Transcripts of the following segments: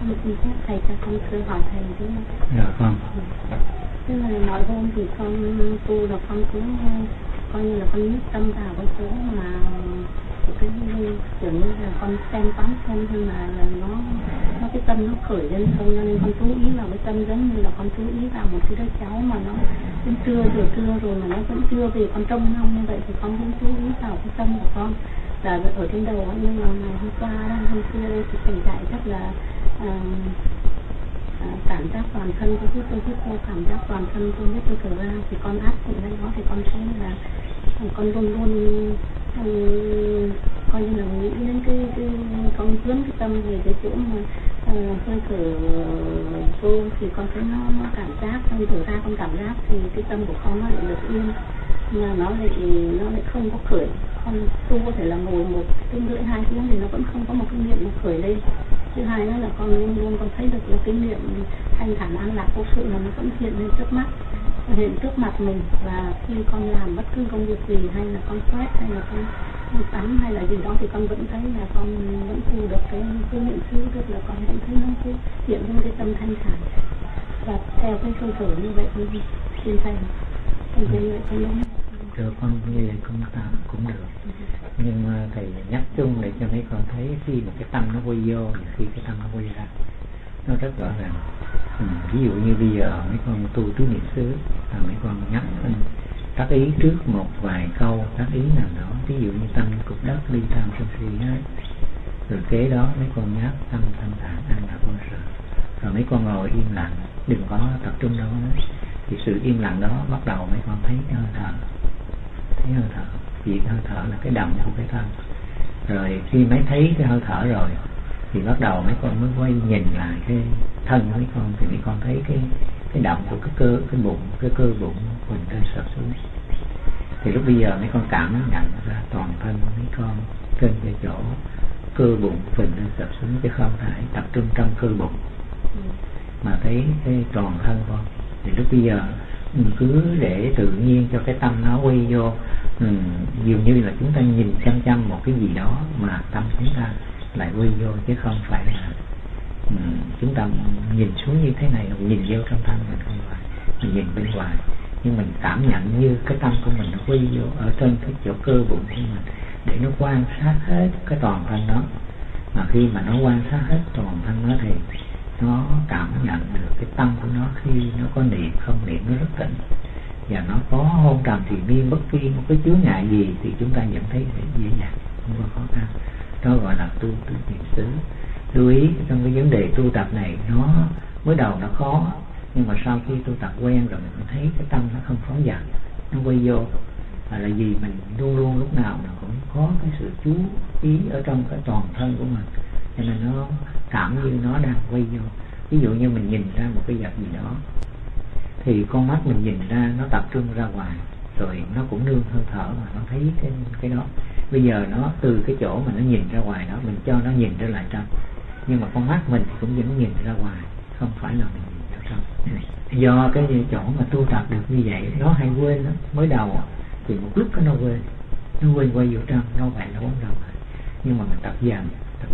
Con phép thầy cho con thưa hỏi thầy thế nào? Dạ con. Tức là mỗi hôm thì con tu là con cũng coi như là con nhất tâm vào cái chỗ mà cái kiểu như là con xem quán xem nhưng mà nó cái tâm nó khởi lên thôi, nên con chú ý vào cái tâm giống như là con chú ý vào một cái đứa cháu mà nó cũng trưa rồi mà nó vẫn chưa về, con trông nom như vậy thì con cũng chú ý vào cái tâm của con là ở trên đầu. Nhưng mà ngày hôm qua hôm kia đây thì thầy dạy rất là cảm giác toàn thân, tôi hít vô cảm giác toàn thân, tôi biết tôi thở ra thì con áp dụng lên đó thì con thấy là con luôn luôn coi như là nghĩ đến cái con hướng cái tâm về cái chỗ mà hơi thở vô thì con thấy nó cảm giác, con thở ra con cảm giác thì cái tâm của con nó lại được yên, mà nó lại không có khởi. Con tu có thể là ngồi 1 tiếng rưỡi 2 tiếng thì nó vẫn không có một cái niệm nó khởi lên. Thứ hai nữa là con luôn luôn con thấy được là cái niệm thanh thản an lạc vô sự là nó vẫn hiện lên trước mắt, hiện trước mặt mình. Và khi con làm bất cứ công việc gì, hay là con quét hay là con tắm hay là gì đó thì con vẫn thấy là con vẫn tu được cái niệm xứ, tức là con vẫn thấy nó cái hiện lên cái tâm thanh thản và theo cái hơi thở như vậy con xin thầy con như vậy con đúng. Được, con như vậy cũng được. Nhưng mà thầy nhắc chung để cho mấy con thấy khi mà cái tâm nó quay vô, khi cái tâm nó quay ra, nó rất rõ ràng. Ví dụ như bây giờ mấy con tu tứ niệm xứ, mấy con nhắc tác ý trước một vài câu tác ý nào đó, ví dụ như tâm cục đất ly tham sân si hết, rồi kế đó mấy con nhắc tâm thanh thản an lạc vô sự, rồi mấy con ngồi im lặng, đừng có tập trung đâu nữa. Thì sự im lặng đó bắt đầu mấy con thấy hơi thở, vì hơi thở là cái đầm của cái thân. Rồi khi mấy thấy cái hơi thở rồi thì bắt đầu mấy con mới quay nhìn lại cái thân của mấy con, thì mấy con thấy cái đầm của cái bụng, cái cơ bụng mình trên sập xuống. Thì lúc bây giờ mấy con cảm nhận ra toàn thân mấy con trên cái chỗ cơ bụng phình lên sập xuống, chứ không phải tập trung trong cơ bụng mà thấy cái toàn thân con. Thì lúc bây giờ mình cứ để tự nhiên cho cái tâm nó quay vô, dường như là chúng ta nhìn chăm một cái gì đó mà tâm chúng ta lại quay vô, chứ không phải là chúng ta nhìn xuống như thế này, nhìn vô trong thân mình không phải, mình nhìn bên ngoài, nhưng mình cảm nhận như cái tâm của mình nó quay vô ở trên cái chỗ cơ bụng của mình để nó quan sát hết cái toàn thân đó. Mà khi mà nó quan sát hết toàn thân đó thì nó cảm nhận được cái tâm của nó, khi nó có niệm không niệm nó rất tĩnh, và nó có hôn trầm thì miên bất kỳ một cái chướng ngại gì thì chúng ta vẫn thấy dễ dàng, không có khó khăn. Đó gọi là tu tứ niệm xứ. Lưu ý trong cái vấn đề tu tập này, nó mới đầu nó khó, nhưng mà sau khi tu tập quen rồi mình thấy cái tâm nó không phóng dật, nó quay vô. Là vì mình luôn luôn lúc nào mình cũng có cái sự chú ý ở trong cái toàn thân của mình, cho nên nó cảm như nó đang quay vô. Ví dụ như mình nhìn ra một cái vật gì đó thì con mắt mình nhìn ra nó tập trung ra ngoài, rồi nó cũng nương hơi thở mà nó thấy cái đó. Bây giờ nó từ cái chỗ mà nó nhìn ra ngoài đó, mình cho nó nhìn trở lại trong, nhưng mà con mắt mình thì cũng vẫn nhìn ra ngoài, không phải là mình nhìn ra trong. Do cái chỗ mà tu tập được như vậy, nó hay quên lắm. Mới đầu thì một lúc nó quên quay vô trong, nó vậy nó bóng đầu. Nhưng mà mình tập dần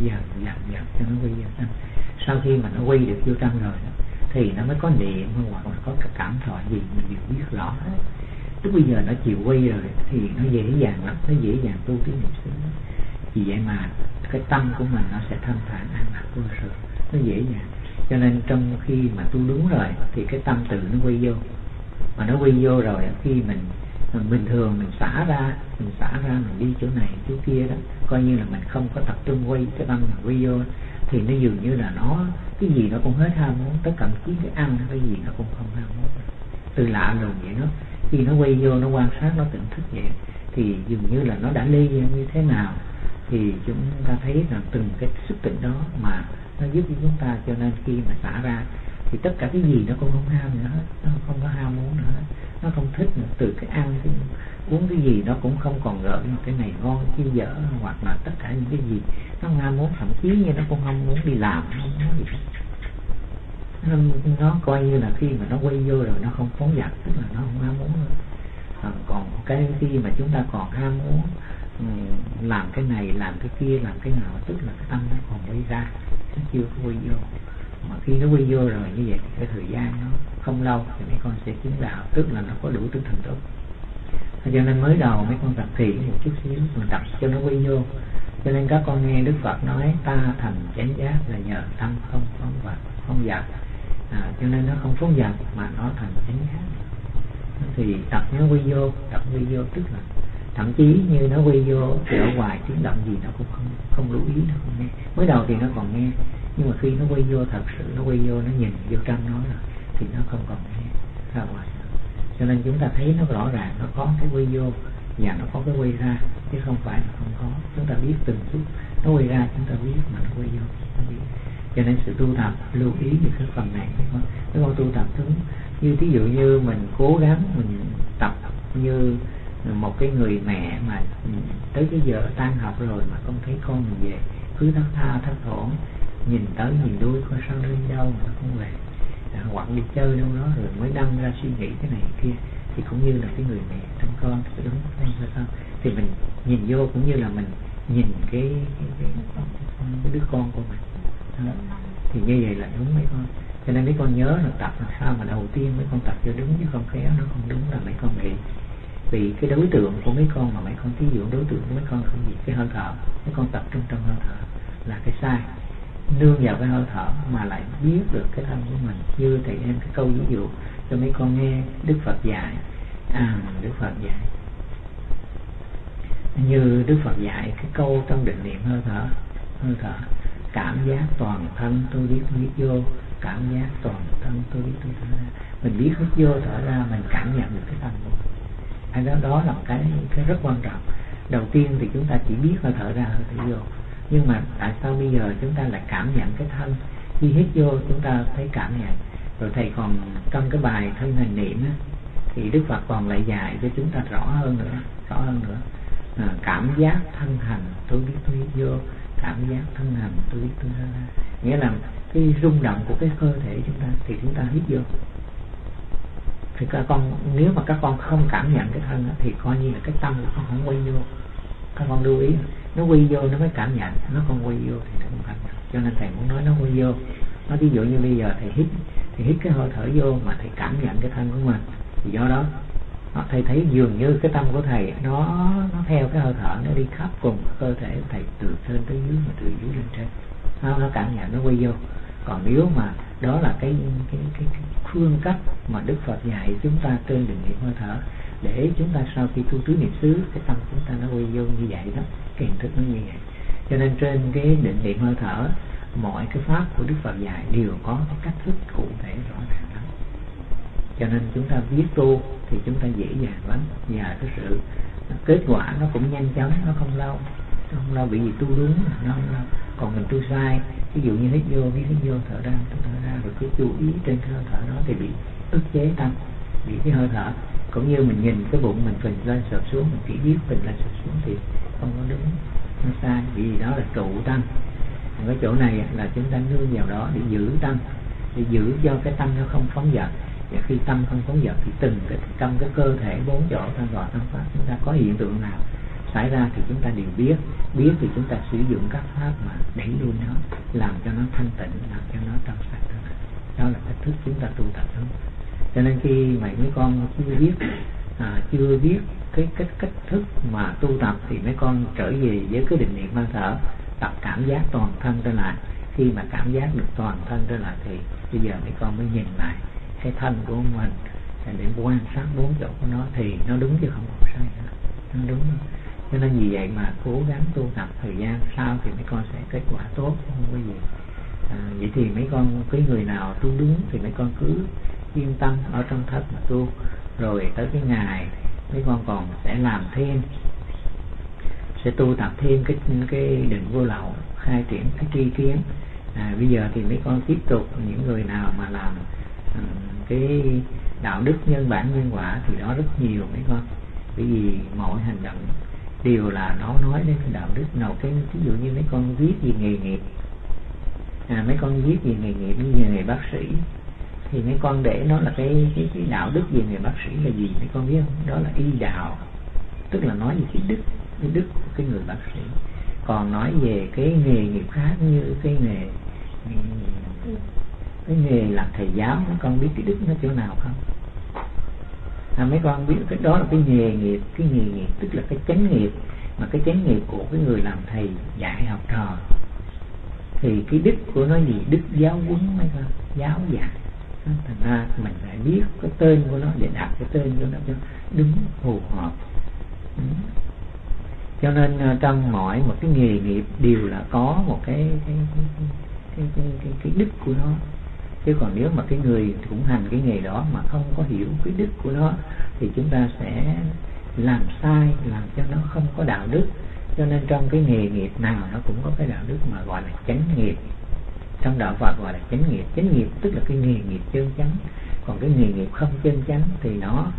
cho nó quay vô trong. Sau khi mà nó quay được vô trong rồi đó, thì nó mới có niệm hoặc là có cái cảm thọ gì mình đều biết rõ hết. Lúc bây giờ nó chịu quay rồi thì nó dễ dàng lắm, nó dễ dàng tu cái niệm xứ. Vì vậy mà cái tâm của mình nó sẽ thanh thản an lạc vô sự, nó dễ dàng. Cho nên trong khi mà tu đúng rồi thì cái tâm tự nó quay vô, mà nó quay vô rồi khi mình bình thường mình xả ra mình đi chỗ này chỗ kia đó, coi như là mình không có tập trung quay cái tâm mình quay vô, thì nó dường như là nó cái gì nó cũng hết ham muốn, tất cả chỉ cái ăn cái gì nó cũng không ham muốn. Từ lạ lùng vậy đó, khi nó quay vô nó quan sát, nó tỉnh thức vậy thì dường như là nó đã ly như thế nào thì chúng ta thấy rằng từng cái sức tỉnh đó mà nó giúp cho chúng ta. Cho nên khi mà xả ra thì tất cả cái gì nó cũng không ham nữa hết, nó không có ham muốn nữa hết, nó không thích nữa. Từ cái ăn cái uống cái gì nó cũng không còn gợi cái này ngon cái dở, hoặc là tất cả những cái gì nó ham muốn, thậm chí như nó cũng không muốn đi làm, không muốn gì hết. Nó coi như là khi mà nó quay vô rồi nó không phóng dật, tức là nó không ham muốn nữa. Còn cái khi mà chúng ta còn ham muốn làm cái này làm cái kia làm cái nào, tức là cái tâm nó còn quay ra, nó chưa có quay vô. Mà khi nó quy vô rồi như vậy thì cái thời gian nó không lâu thì mấy con sẽ chứng đạo, tức là nó có đủ tinh thần tốt. Cho nên mới đầu mấy con tập thiền một chút xíu, mình tập cho nó quy vô. Cho nên các con nghe Đức Phật nói ta thành chánh giác là nhờ tâm không phóng vật, không dật. Cho nên nó không phóng dật mà nó thành chánh giác. Thì tập nó quy vô, tập quy vô tức là thậm chí như nó quy vô thì ở ngoài tiếng động gì nó cũng không lưu ý, nó không nghe. Mới đầu thì nó còn nghe, nhưng mà khi nó quy vô thật sự, nó quy vô, nó nhìn vô trong nó rồi thì nó không còn nghe ra ngoài. Cho nên chúng ta thấy nó rõ ràng, nó có cái quy vô và nó có cái quy ra, chứ không phải là không có. Chúng ta biết từng chút nó quy ra, chúng ta biết mà nó quy vô chúng ta biết. Cho nên sự tu tập lưu ý về cái phần này. Mấy con tu tập đúng như ví dụ như mình cố gắng mình tập như một cái người mẹ mà tới cái giờ tan học rồi mà không thấy con mình về, cứ thất tha thất thỏn, nhìn tới nhìn đuôi coi sao nó đi đâu mà nó không về, hoặc đi chơi đâu đó rồi mới đâm ra suy nghĩ cái này kia, thì cũng như là cái người mẹ trong con phải đúng không? Thì mình nhìn vô cũng như là mình nhìn cái đứa con của mình đó. Thì như vậy là đúng mấy con. Cho nên mấy con nhớ là tập làm sao mà đầu tiên mấy con tập cho đúng, chứ không khéo nó không đúng là mấy con bị vì cái đối tượng của mấy con mà mấy con thí dụ đối tượng của mấy con không gì cái hơi thở, mấy con tập trung trong hơi thở là cái sai, nương vào cái hơi thở mà lại biết được cái thân của mình. Như thầy em cái câu ví dụ cho mấy con nghe Đức Phật dạy, Đức Phật dạy như Đức Phật dạy cái câu trong định niệm hơi thở cảm giác toàn thân tôi biết hít vô, cảm giác toàn thân tôi biết tôi thở ra. Mình biết hít vô thở ra, mình cảm nhận được cái thân của mình. Đó là một cái rất quan trọng. Đầu tiên thì chúng ta chỉ biết hơi thở ra hơi thở vô, nhưng mà tại sao bây giờ chúng ta lại cảm nhận cái thân? Khi hít vô chúng ta thấy cảm nhận. Rồi thầy còn trong cái bài thân hành niệm á, thì Đức Phật còn lại dạy cho chúng ta rõ hơn nữa. Cảm giác thân hành tôi biết tôi hít vô, cảm giác thân hành tôi biết tôi thở ra. Nghĩa là cái rung động của cái cơ thể chúng ta thì chúng ta hít vô. Thì các con, nếu mà các con không cảm nhận cái thân đó, thì coi như là cái tâm của con không quay vô. Các con lưu ý, nó quay vô nó mới cảm nhận, nó không quay vô thì nó không cảm nhận. Cho nên thầy muốn nói nó quay vô. Nó ví dụ như bây giờ thầy hít cái hơi thở vô mà thầy cảm nhận cái thân của mình, thì do đó thầy thấy dường như cái tâm của thầy nó theo cái hơi thở, nó đi khắp cùng cơ thể của thầy từ trên tới dưới mà từ dưới lên trên. Nó cảm nhận, nó quay vô. Còn nếu mà đó là cái phương cách mà Đức Phật dạy chúng ta trên định niệm hơi thở, để chúng ta sau khi tu tứ niệm xứ, cái tâm chúng ta nó quay vô như vậy đó, cái hình thức nó như vậy. Cho nên trên cái định niệm hơi thở, mọi cái pháp của Đức Phật dạy đều có cái cách thức cụ thể rõ ràng lắm. Cho nên chúng ta biết tu thì chúng ta dễ dàng lắm, và cái sự kết quả nó cũng nhanh chóng, nó không lâu bởi vì tu đúng nó không lâu. Còn mình tu sai, ví dụ như hít vô thở ra rồi cứ chú ý trên cái hơi thở đó thì bị ức chế tâm, bị cái hơi thở. Cũng như mình nhìn cái bụng mình phình lên sụp xuống, mình chỉ biết phình lên sụp xuống thì không có đúng, nó sai, vì đó là trụ tâm. Còn cái chỗ này là chúng ta nương vào đó để giữ tâm, để giữ cho cái tâm nó không phóng dật. Và khi tâm không phóng dật thì từng trong cái cơ thể bốn chỗ tam gọi tam pháp chúng ta có hiện tượng nào xảy ra thì chúng ta đều biết thì chúng ta sử dụng các pháp mà đẩy lui nó, làm cho nó thanh tịnh, làm cho nó trong sạch. Đó là cách thức chúng ta tu tập đó. Cho nên khi mấy con chưa biết cái cách thức mà tu tập thì mấy con trở về với cái định niệm hơi thở, tập cảm giác toàn thân trở lại. Khi mà cảm giác được toàn thân trở lại thì bây giờ mấy con mới nhìn lại cái thân của mình để quan sát bốn chỗ của nó thì nó đúng chứ không có sai nữa. Nó đúng. Cho nên vì vậy mà cố gắng tu tập, thời gian sau thì mấy con sẽ kết quả tốt, không có gì. Vậy thì mấy con, cái người nào tu đúng thì mấy con cứ yên tâm ở trong thất mà tu. Rồi tới cái ngày mấy con còn sẽ làm thêm, sẽ tu tập thêm cái định vô lậu, khai triển cái tri kiến. Bây giờ thì mấy con tiếp tục, những người nào mà làm cái đạo đức nhân bản nhân quả thì đó rất nhiều mấy con. Bởi vì mọi hành động đều là nó nói đến cái đạo đức nào. Cái ví dụ như mấy con viết về nghề nghiệp, mấy con viết về nghề nghiệp như nghề bác sĩ thì mấy con để nó là cái đạo đức về nghề bác sĩ là gì mấy con biết không? Đó là y đạo, tức là nói về cái đức của cái người bác sĩ. Còn nói về cái nghề nghiệp khác như cái nghề cái nghề làm thầy giáo, mấy con biết cái đức nó chỗ nào không? Mấy con biết cái đó là cái nghề nghiệp, cái nghề nghiệp tức là cái chánh nghiệp, mà cái chánh nghiệp của cái người làm thầy dạy học trò. Thì cái đức của nó gì? Đức giáo huấn mấy con, giáo dạy. Thành ra mình phải biết cái tên của nó để đặt cái tên của nó cho đúng phù hợp. Cho nên trong mỗi một cái nghề nghiệp đều là có một cái đức của nó. Chứ còn nếu mà cái người cũng hành cái nghề đó mà không có hiểu cái đức của nó thì chúng ta sẽ làm sai, làm cho nó không có đạo đức. Cho nên trong cái nghề nghiệp nào nó cũng có cái đạo đức mà gọi là chánh nghiệp. Trong đạo Phật gọi là chánh nghiệp. Chánh nghiệp tức là cái nghề nghiệp chân chánh. Còn cái nghề nghiệp không chân chánh thì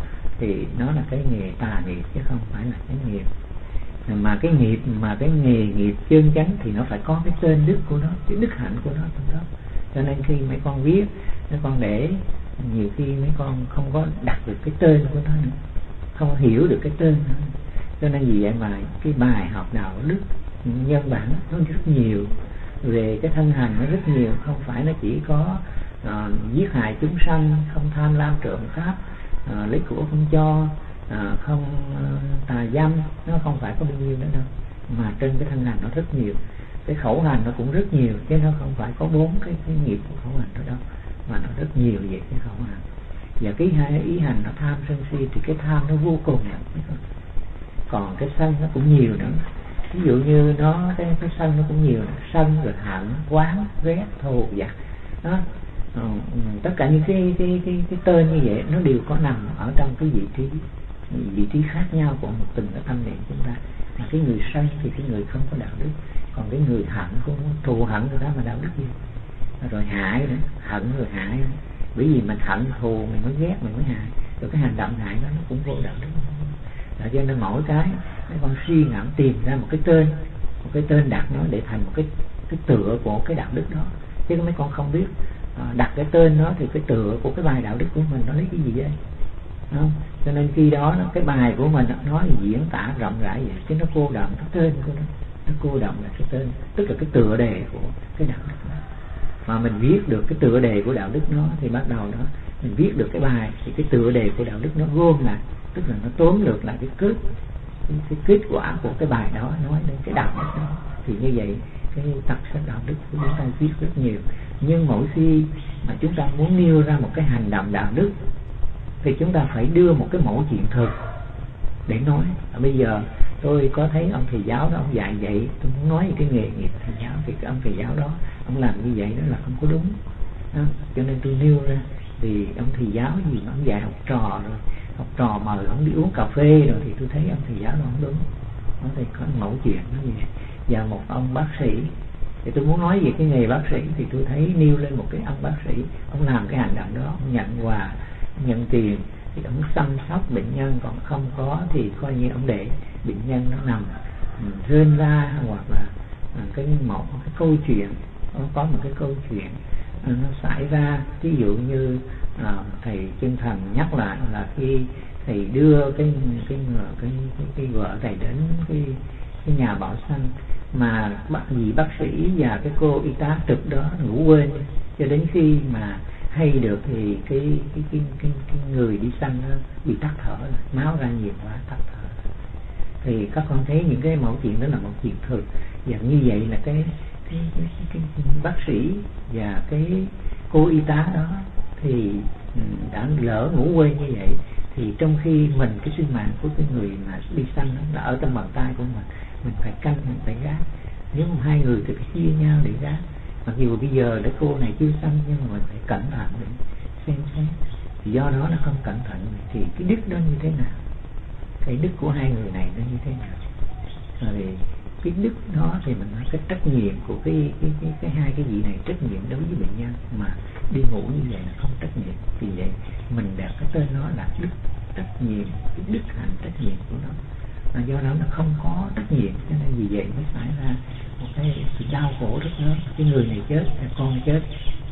nó là cái nghề tà nghiệp chứ không phải là chánh nghiệp. Mà cái nghề nghiệp chân chánh thì nó phải có cái tên đức của nó, cái đức hạnh của nó trong đó. Cho nên khi mấy con viết, mấy con để nhiều khi mấy con không có đặt được cái tên của nó nữa, không hiểu được cái tên nữa. Cho nên vì vậy mà cái bài học đạo đức nhân bản nó rất nhiều, về cái thân hành nó rất nhiều, không phải nó chỉ có giết hại chúng sanh, không tham lam trộm cắp, lấy của không cho, không tà dâm, nó không phải có bao nhiêu nữa đâu. Mà trên cái thân hành nó rất nhiều, cái khẩu hành nó cũng rất nhiều, chứ nó không phải có 4 cái nghiệp của khẩu hành đó đâu, mà nó rất nhiều về cái khẩu hành. Và cái hai ý hành nó tham sân si thì cái tham nó vô cùng lắm. Còn cái sân nó cũng nhiều nữa. Ví dụ như nó cái sân nó cũng nhiều, sân rồi hận, oán, ghét, thù giặc đó. Tất cả những cái tên như vậy nó đều có nằm ở trong cái vị trí khác nhau của một từng cái tâm niệm chúng ta. Mà cái người sân thì cái người không có đạo đức, còn cái người hận cũng thù hận người ta mà đạo đức gì. Rồi hại nữa, hận rồi hại nữa. Bởi vì mình hận thù mình mới ghét, mình mới hại. Rồi cái hành động hại đó nó cũng vô đạo đức. Đó, cho nên mỗi cái mấy con suy ngẫm tìm ra một cái tên đặt nó để thành một cái tựa của cái đạo đức đó. Chứ mấy con không biết đặt cái tên đó thì cái tựa của cái bài đạo đức của mình nó lấy cái gì vậy? Không? Cho nên khi đó cái bài của mình nó diễn tả rộng rãi vậy, chứ nó cô đọng cái tên của nó cô đọng là cái tên, tức là cái tựa đề của cái đạo đức đó. Mà mình viết được cái tựa đề của đạo đức nó thì bắt đầu đó mình viết được cái bài thì cái tựa đề của đạo đức nó gom lại, tức là nó tóm lược lại cái kết quả của cái bài đó, nói đến cái đạo đức đó. Thì như vậy cái tập sách đạo đức của chúng ta viết rất nhiều. Nhưng mỗi khi mà chúng ta muốn nêu ra một cái hành động đạo đức thì chúng ta phải đưa một cái mẫu chuyện thực để nói. Bây giờ tôi có thấy ông thầy giáo đó ông dạy vậy, tôi muốn nói về cái nghề nghiệp thầy giáo thì cái ông thầy giáo đó ông làm như vậy đó là không có đúng đó. Cho nên tôi nêu ra thì ông thầy giáo gì mà ông dạy học trò, rồi học trò mời ông đi uống cà phê rồi thì tôi thấy ông thầy giáo đó không đúng. Nó thì có mẫu chuyện nó như vậy. Và một ông bác sĩ thì tôi muốn nói về cái nghề bác sĩ thì tôi thấy nêu lên một cái ông bác sĩ, ông làm cái hành động đó, ông nhận quà, nhận tiền thì ông chăm sóc bệnh nhân, còn không có thì coi như ông để bệnh nhân nó nằm rên ra, hoặc là cái câu chuyện, nó có một cái câu chuyện nó xảy ra. Ví dụ như thầy Chân Thần nhắc lại là khi thầy đưa cái vợ thầy đến cái nhà bảo sanh, mà bác sĩ và cái cô y tá trực đó ngủ quên, cho đến khi mà hay được thì cái người đi sanh nó bị tắc thở, máu ra nhiều quá tắc thở. Thì các con thấy những cái mẫu chuyện đó là một chuyện thực. Và như vậy là cái bác sĩ và cái cô y tá đó thì đã lỡ ngủ quên như vậy, thì trong khi cái sinh mạng của cái người mà đi sanh đó là ở trong bàn tay của mình phải canh, mình phải gác. Nếu mà hai người thì phải chia nhau để gác. Mặc dù bây giờ để cô này chưa sanh nhưng mà mình phải cẩn thận để xem xét. Thì do đó nó không cẩn thận thì cái đức đó như thế nào, cái đức của hai người này nó như thế nào. Rồi cái đức đó thì mình nói cái trách nhiệm của cái hai cái vị này, trách nhiệm đối với bệnh nhân mà đi ngủ như vậy là không trách nhiệm. Vì vậy mình đặt cái tên nó là đức trách nhiệm, cái đức hạnh trách nhiệm của nó. Và do đó nó không có trách nhiệm, cho nên vì vậy mới xảy ra một cái sự đau khổ rất lớn. Cái người này chết, con chết,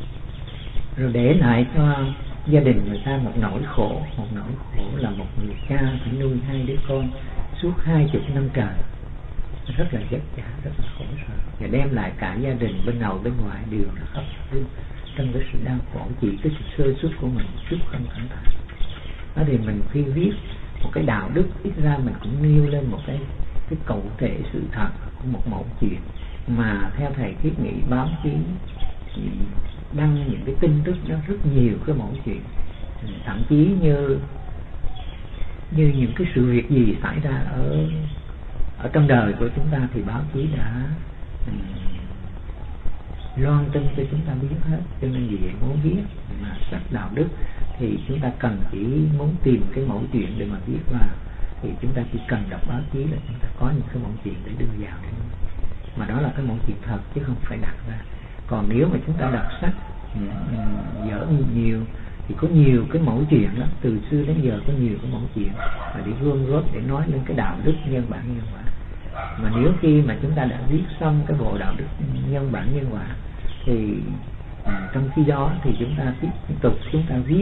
rồi để lại cho gia đình người ta một nỗi khổ là một người cha phải nuôi 2 đứa con suốt 20 năm trời, rất là vất vả, rất là khổ sở, và đem lại cả gia đình bên nội bên ngoài đều là khóc trong cái sự đau khổ, chỉ cái sự sơ suất của mình, chút không cẩn thận. Đó thì mình khi viết một cái đạo đức, ít ra mình cũng nêu lên một cái cụ thể sự thật của một mẫu chuyện. Mà theo thầy thiết nghĩ báo chí đăng những cái tin tức đó rất nhiều cái mẫu chuyện, thậm chí như những cái sự việc gì xảy ra ở trong đời của chúng ta thì báo chí đã loan tin cho chúng ta biết hết. Cho nên vì vậy muốn viết mà sách đạo đức thì chúng ta cần chỉ muốn tìm cái mẫu chuyện để mà viết vào, thì chúng ta chỉ cần đọc báo chí là chúng ta có những cái mẫu chuyện để đưa vào, mà đó là cái mẫu chuyện thật chứ không phải đặt ra. Còn nếu mà chúng ta đọc sách dở nhiều thì có nhiều cái mẫu chuyện lắm, từ xưa đến giờ có nhiều cái mẫu chuyện và để gom góp để nói lên cái đạo đức nhân bản nhân quả. Mà nếu khi mà chúng ta đã viết xong cái bộ đạo đức nhân bản nhân quả thì trong khi đó thì chúng ta tiếp tục chúng ta viết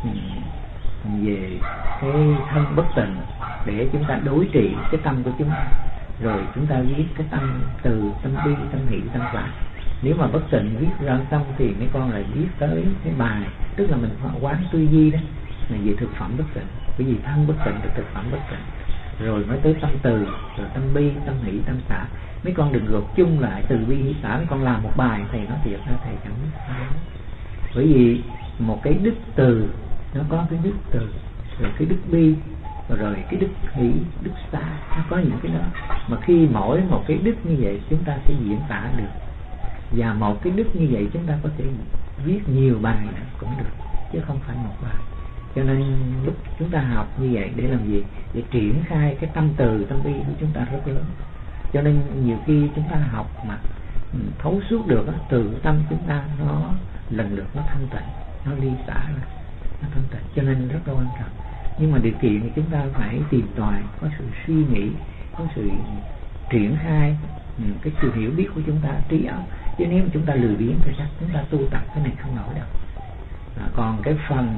về cái thân bất tịnh để chúng ta đối trị cái tâm của chúng ta, rồi chúng ta viết cái tâm từ, tâm bi, tâm hỷ, tâm xả. Nếu mà bất tịnh viết ra xong thì mấy con lại viết tới cái bài, tức là mình quán tư duy đó là về thực phẩm bất tịnh, bởi vì thân bất tịnh là thực phẩm bất tịnh, rồi mới tới tâm từ, rồi tâm bi, tâm hỷ, tâm xả. Mấy con đừng gộp chung lại từ bi hỷ xả, mấy con làm một bài thầy nói thiệt ra thầy chẳng biết sao. Bởi vì một cái đức từ nó có cái đức từ, rồi cái đức bi, rồi cái đức hỷ, đức xả, nó có những cái đó. Mà khi mỗi một cái đức như vậy chúng ta sẽ diễn tả được, và một cái đức như vậy chúng ta có thể viết nhiều bài cũng được chứ không phải một bài. Cho nên lúc chúng ta học như vậy để làm gì? Để triển khai cái tâm từ, tâm bi của chúng ta rất lớn. Cho nên nhiều khi chúng ta học mà thấu suốt được từ tâm chúng ta nó lần lượt nó thanh tịnh, nó ly xả ra, nó thanh tịnh. Cho nên rất là quan trọng. Nhưng mà điều kiện thì chúng ta phải tìm tòi, có sự suy nghĩ, có sự triển khai cái sự hiểu biết của chúng ta, trí óc. Chứ nếu mà chúng ta lười biếng thì chắc chúng ta tu tập cái này không nổi đâu. Còn cái phần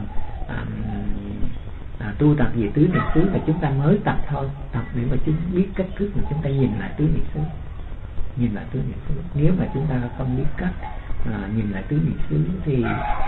tu tập về tứ niệm xứ là chúng ta mới tập thôi, tập để mà chúng biết cách thức mà chúng ta nhìn lại tứ niệm xứ, nhìn lại tứ niệm xứ. Nếu mà chúng ta không biết cách nhìn lại tứ niệm xứ thì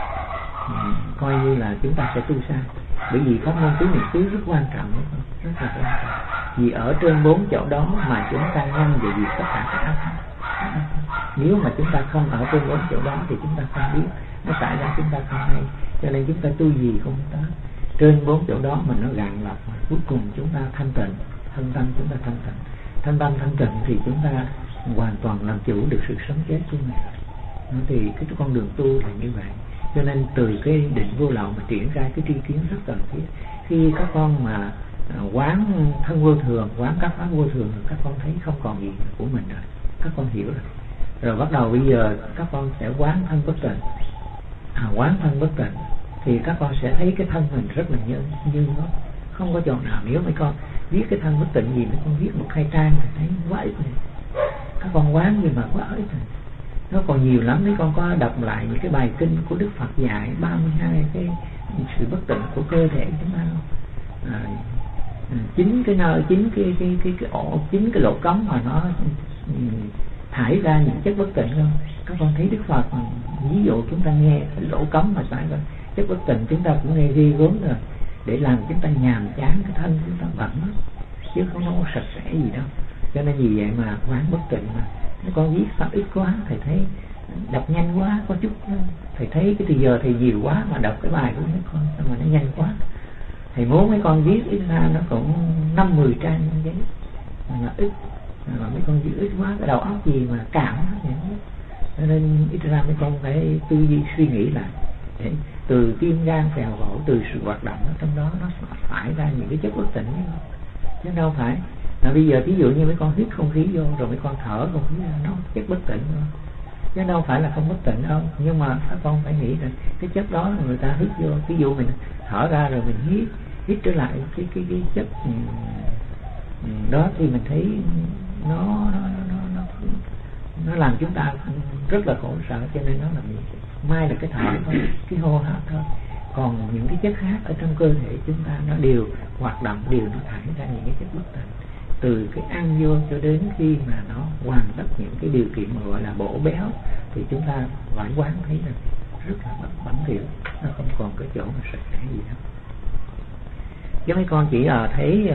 coi như là chúng ta sẽ tu sai. Bởi vì pháp môn tứ niệm xứ rất quan trọng, rất là quan trọng. Vì ở trên 4 chỗ đó mà chúng ta ngăn về việc tất cả các ác. Nếu mà chúng ta không ở trên 4 chỗ đó thì chúng ta không biết, nó xảy ra chúng ta không hay. Cho nên chúng ta tu gì không tới trên 4 chỗ đó mà nó gạn lọc, mà cuối cùng chúng ta thanh tịnh, thân tâm chúng ta thanh tịnh. Thân tâm thanh tịnh thì chúng ta hoàn toàn làm chủ được sự sống chết của mình. Thì cái con đường tu là như vậy. Cho nên từ cái định vô lậu mà triển khai cái tri kiến rất cần thiết. Khi các con mà quán thân vô thường, quán các pháp vô thường, các con thấy không còn gì của mình rồi, các con hiểu rồi. Rồi bắt đầu bây giờ các con sẽ quán thân bất tịnh. Quán thân bất tịnh thì các con sẽ thấy cái thân mình rất là như nó không có chỗ nào. Nếu mấy con viết cái thân bất tịnh gì, mấy con viết một 2 trang thì thấy quá ít này. Các con quán nhưng mà quá ít này. Nó còn nhiều lắm. Mấy con có đọc lại những cái bài kinh của Đức Phật dạy 32 cái sự bất tịnh của cơ thể chúng ta không? 9 cái nơi, 9 cái ổ, 9 cái lỗ cống mà nó thải ra những chất bất tịnh không? Các con thấy Đức Phật ví dụ chúng ta nghe cái lỗ cống mà xảy ra chất bất tịnh, chúng ta cũng nghe ghê gớm rồi, để làm chúng ta nhàm chán cái thân chúng ta bẩn chứ không có sạch sẽ gì đâu. Cho nên vì vậy mà quán bất tịnh mà mấy con viết pháp ít quá, thầy thấy đọc nhanh quá, có chút thầy thấy cái thì giờ thầy nhiều quá mà đọc cái bài của mấy con sao mà nó nhanh quá. Thầy muốn mấy con viết ít ra nó cũng 5-10 trang giấy mà ít, mà mấy con viết ít quá, cái đầu óc gì mà cạn hết. Cho nên ít ra mấy con phải tư duy suy nghĩ lại, để từ tim gan phèo phổi, từ sự hoạt động ở trong đó nó phải ra những cái chất bất tịnh chứ đâu phải là bây giờ ví dụ như mấy con hít không khí vô rồi mấy con thở không khí ra, nó chất bất tịnh thôi chứ đâu phải là không bất tịnh đâu. Nhưng mà các con phải nghĩ rằng cái chất đó là người ta hít vô, ví dụ mình thở ra rồi mình hít trở lại cái chất đó thì mình thấy nó làm chúng ta rất là khổ sở. Cho nên nó là mai là cái thở thôi, cái hô hấp thôi. Còn những cái chất khác ở trong cơ thể chúng ta nó đều hoạt động, đều nó thải ra những cái chất bất tịnh. Từ cái ăn vô cho đến khi mà nó hoàn tất những cái điều kiện mà gọi là bổ béo thì chúng ta phải quán thấy rằng rất là bẩn thỉu, nó không còn cái chỗ mà sạch sẽ gì đâu. Chứ mấy con chỉ thấy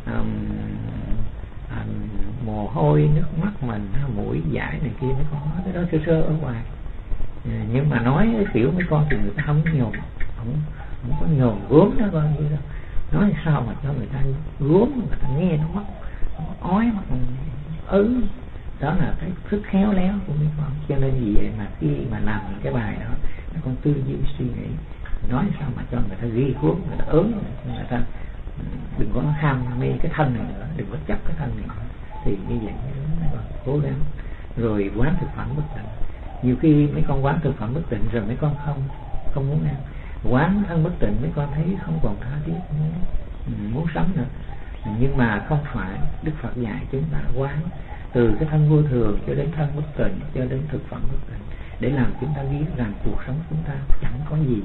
mồ hôi, nước mắt mình, mũi dãi này kia, mấy con nói cái đó sơ sơ ở ngoài. Nhưng mà nói cái kiểu mấy con thì người ta không nhồn, không có nhồn gốm đó con như đó. Nói sao mà cho người ta gốm, người ta nghe nó mất ói mà ứ. Đó là cái sức khéo léo của mấy con. Cho nên vì vậy mà khi mà làm cái bài đó, mấy con tư duy suy nghĩ, nói sao mà cho người ta ghi gốm, người ta ớn, người ta đừng có ham mê cái thân này nữa, đừng có chấp cái thân này nữa. Thì như vậy mấy con cố gắng rồi quán thực phẩm bất tịnh. Nhiều khi mấy con quán thực phẩm bất tịnh rồi mấy con không muốn ăn, quán thân bất tịnh mấy con thấy không còn tha thiết muốn sống nữa. Nhưng mà không phải, Đức Phật dạy chúng ta quán từ cái thân vô thường cho đến thân bất tịnh, cho đến thực phẩm bất tịnh, để làm chúng ta biết rằng cuộc sống chúng ta chẳng có gì,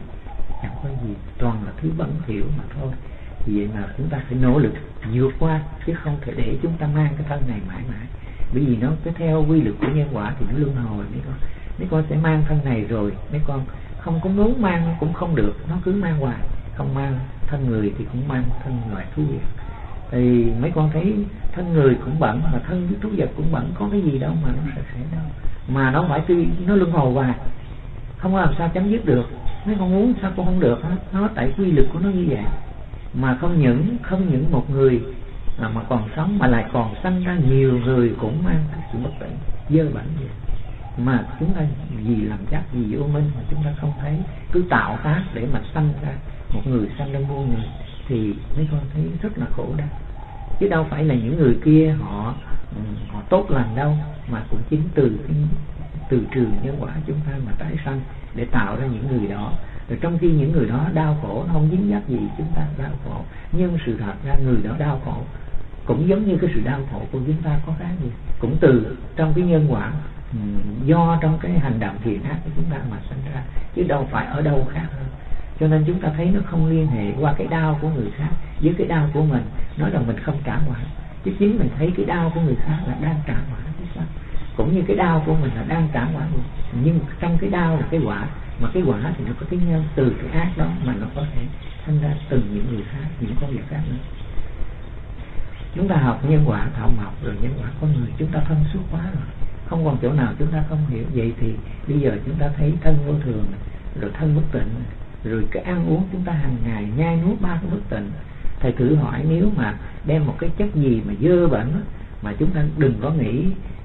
toàn là thứ bẩn thỉu mà thôi. Vì vậy mà chúng ta phải nỗ lực vượt qua, chứ không thể để chúng ta mang cái thân này mãi mãi. Bởi vì nó cứ theo quy luật của nhân quả thì nó luân hồi. Mấy con sẽ mang thân này rồi mấy con không có muốn mang cũng không được, nó cứ mang hoài. Không mang thân người thì cũng mang thân loài thú vật. Thì mấy con thấy thân người cũng bẩn mà thân thú vật cũng bẩn, có cái gì đâu mà nó sạch sẽ đâu, mà nó phải nó luân hồi hoài, không làm sao chấm dứt được. Mấy con muốn sao cũng không được hết, nó tại quy luật của nó như vậy. Mà không những một người mà còn sống, mà lại còn sanh ra nhiều người cũng mang cái sự bất tịnh dơ bẩn vậy. Mà chúng ta vì làm chắc, vì vô minh mà chúng ta không thấy, cứ tạo tác để mà sanh ra một người sanh ra muôn người, thì mấy con thấy rất là khổ đau. Chứ đâu phải là những người kia họ tốt lành đâu, mà cũng chính từ trường nhân quả chúng ta mà tái sanh để tạo ra những người đó. Rồi trong khi những người đó đau khổ, nó không dính dấp gì chúng ta đau khổ, nhưng sự thật ra người đó đau khổ cũng giống như cái sự đau khổ của chúng ta có khác gì, cũng từ trong cái nhân quả do trong cái hành động thiện ác của chúng ta mà sinh ra, chứ đâu phải ở đâu khác hơn. Cho nên chúng ta thấy nó không liên hệ qua cái đau của người khác với cái đau của mình, nói rằng mình không trả quả, chứ chính mình thấy cái đau của người khác là đang trả quả chứ sao. Cũng như cái đau của mình là đang trả quả, nhưng trong cái đau là cái quả, mà cái quả thì nó có cái nhân từ cái ác đó mà nó có thể sinh ra từng những người khác, những con vật khác nữa. Chúng ta học nhân quả thảo mộc rồi nhân quả con người, chúng ta thông suốt quá rồi, không còn chỗ nào chúng ta không hiểu. Vậy thì bây giờ chúng ta thấy thân vô thường, rồi thân bất tịnh, rồi cái ăn uống chúng ta hàng ngày nhai nuốt ba cái bất tịnh. Thầy thử hỏi, nếu mà đem một cái chất gì mà dơ bẩn, mà chúng ta đừng có nghĩ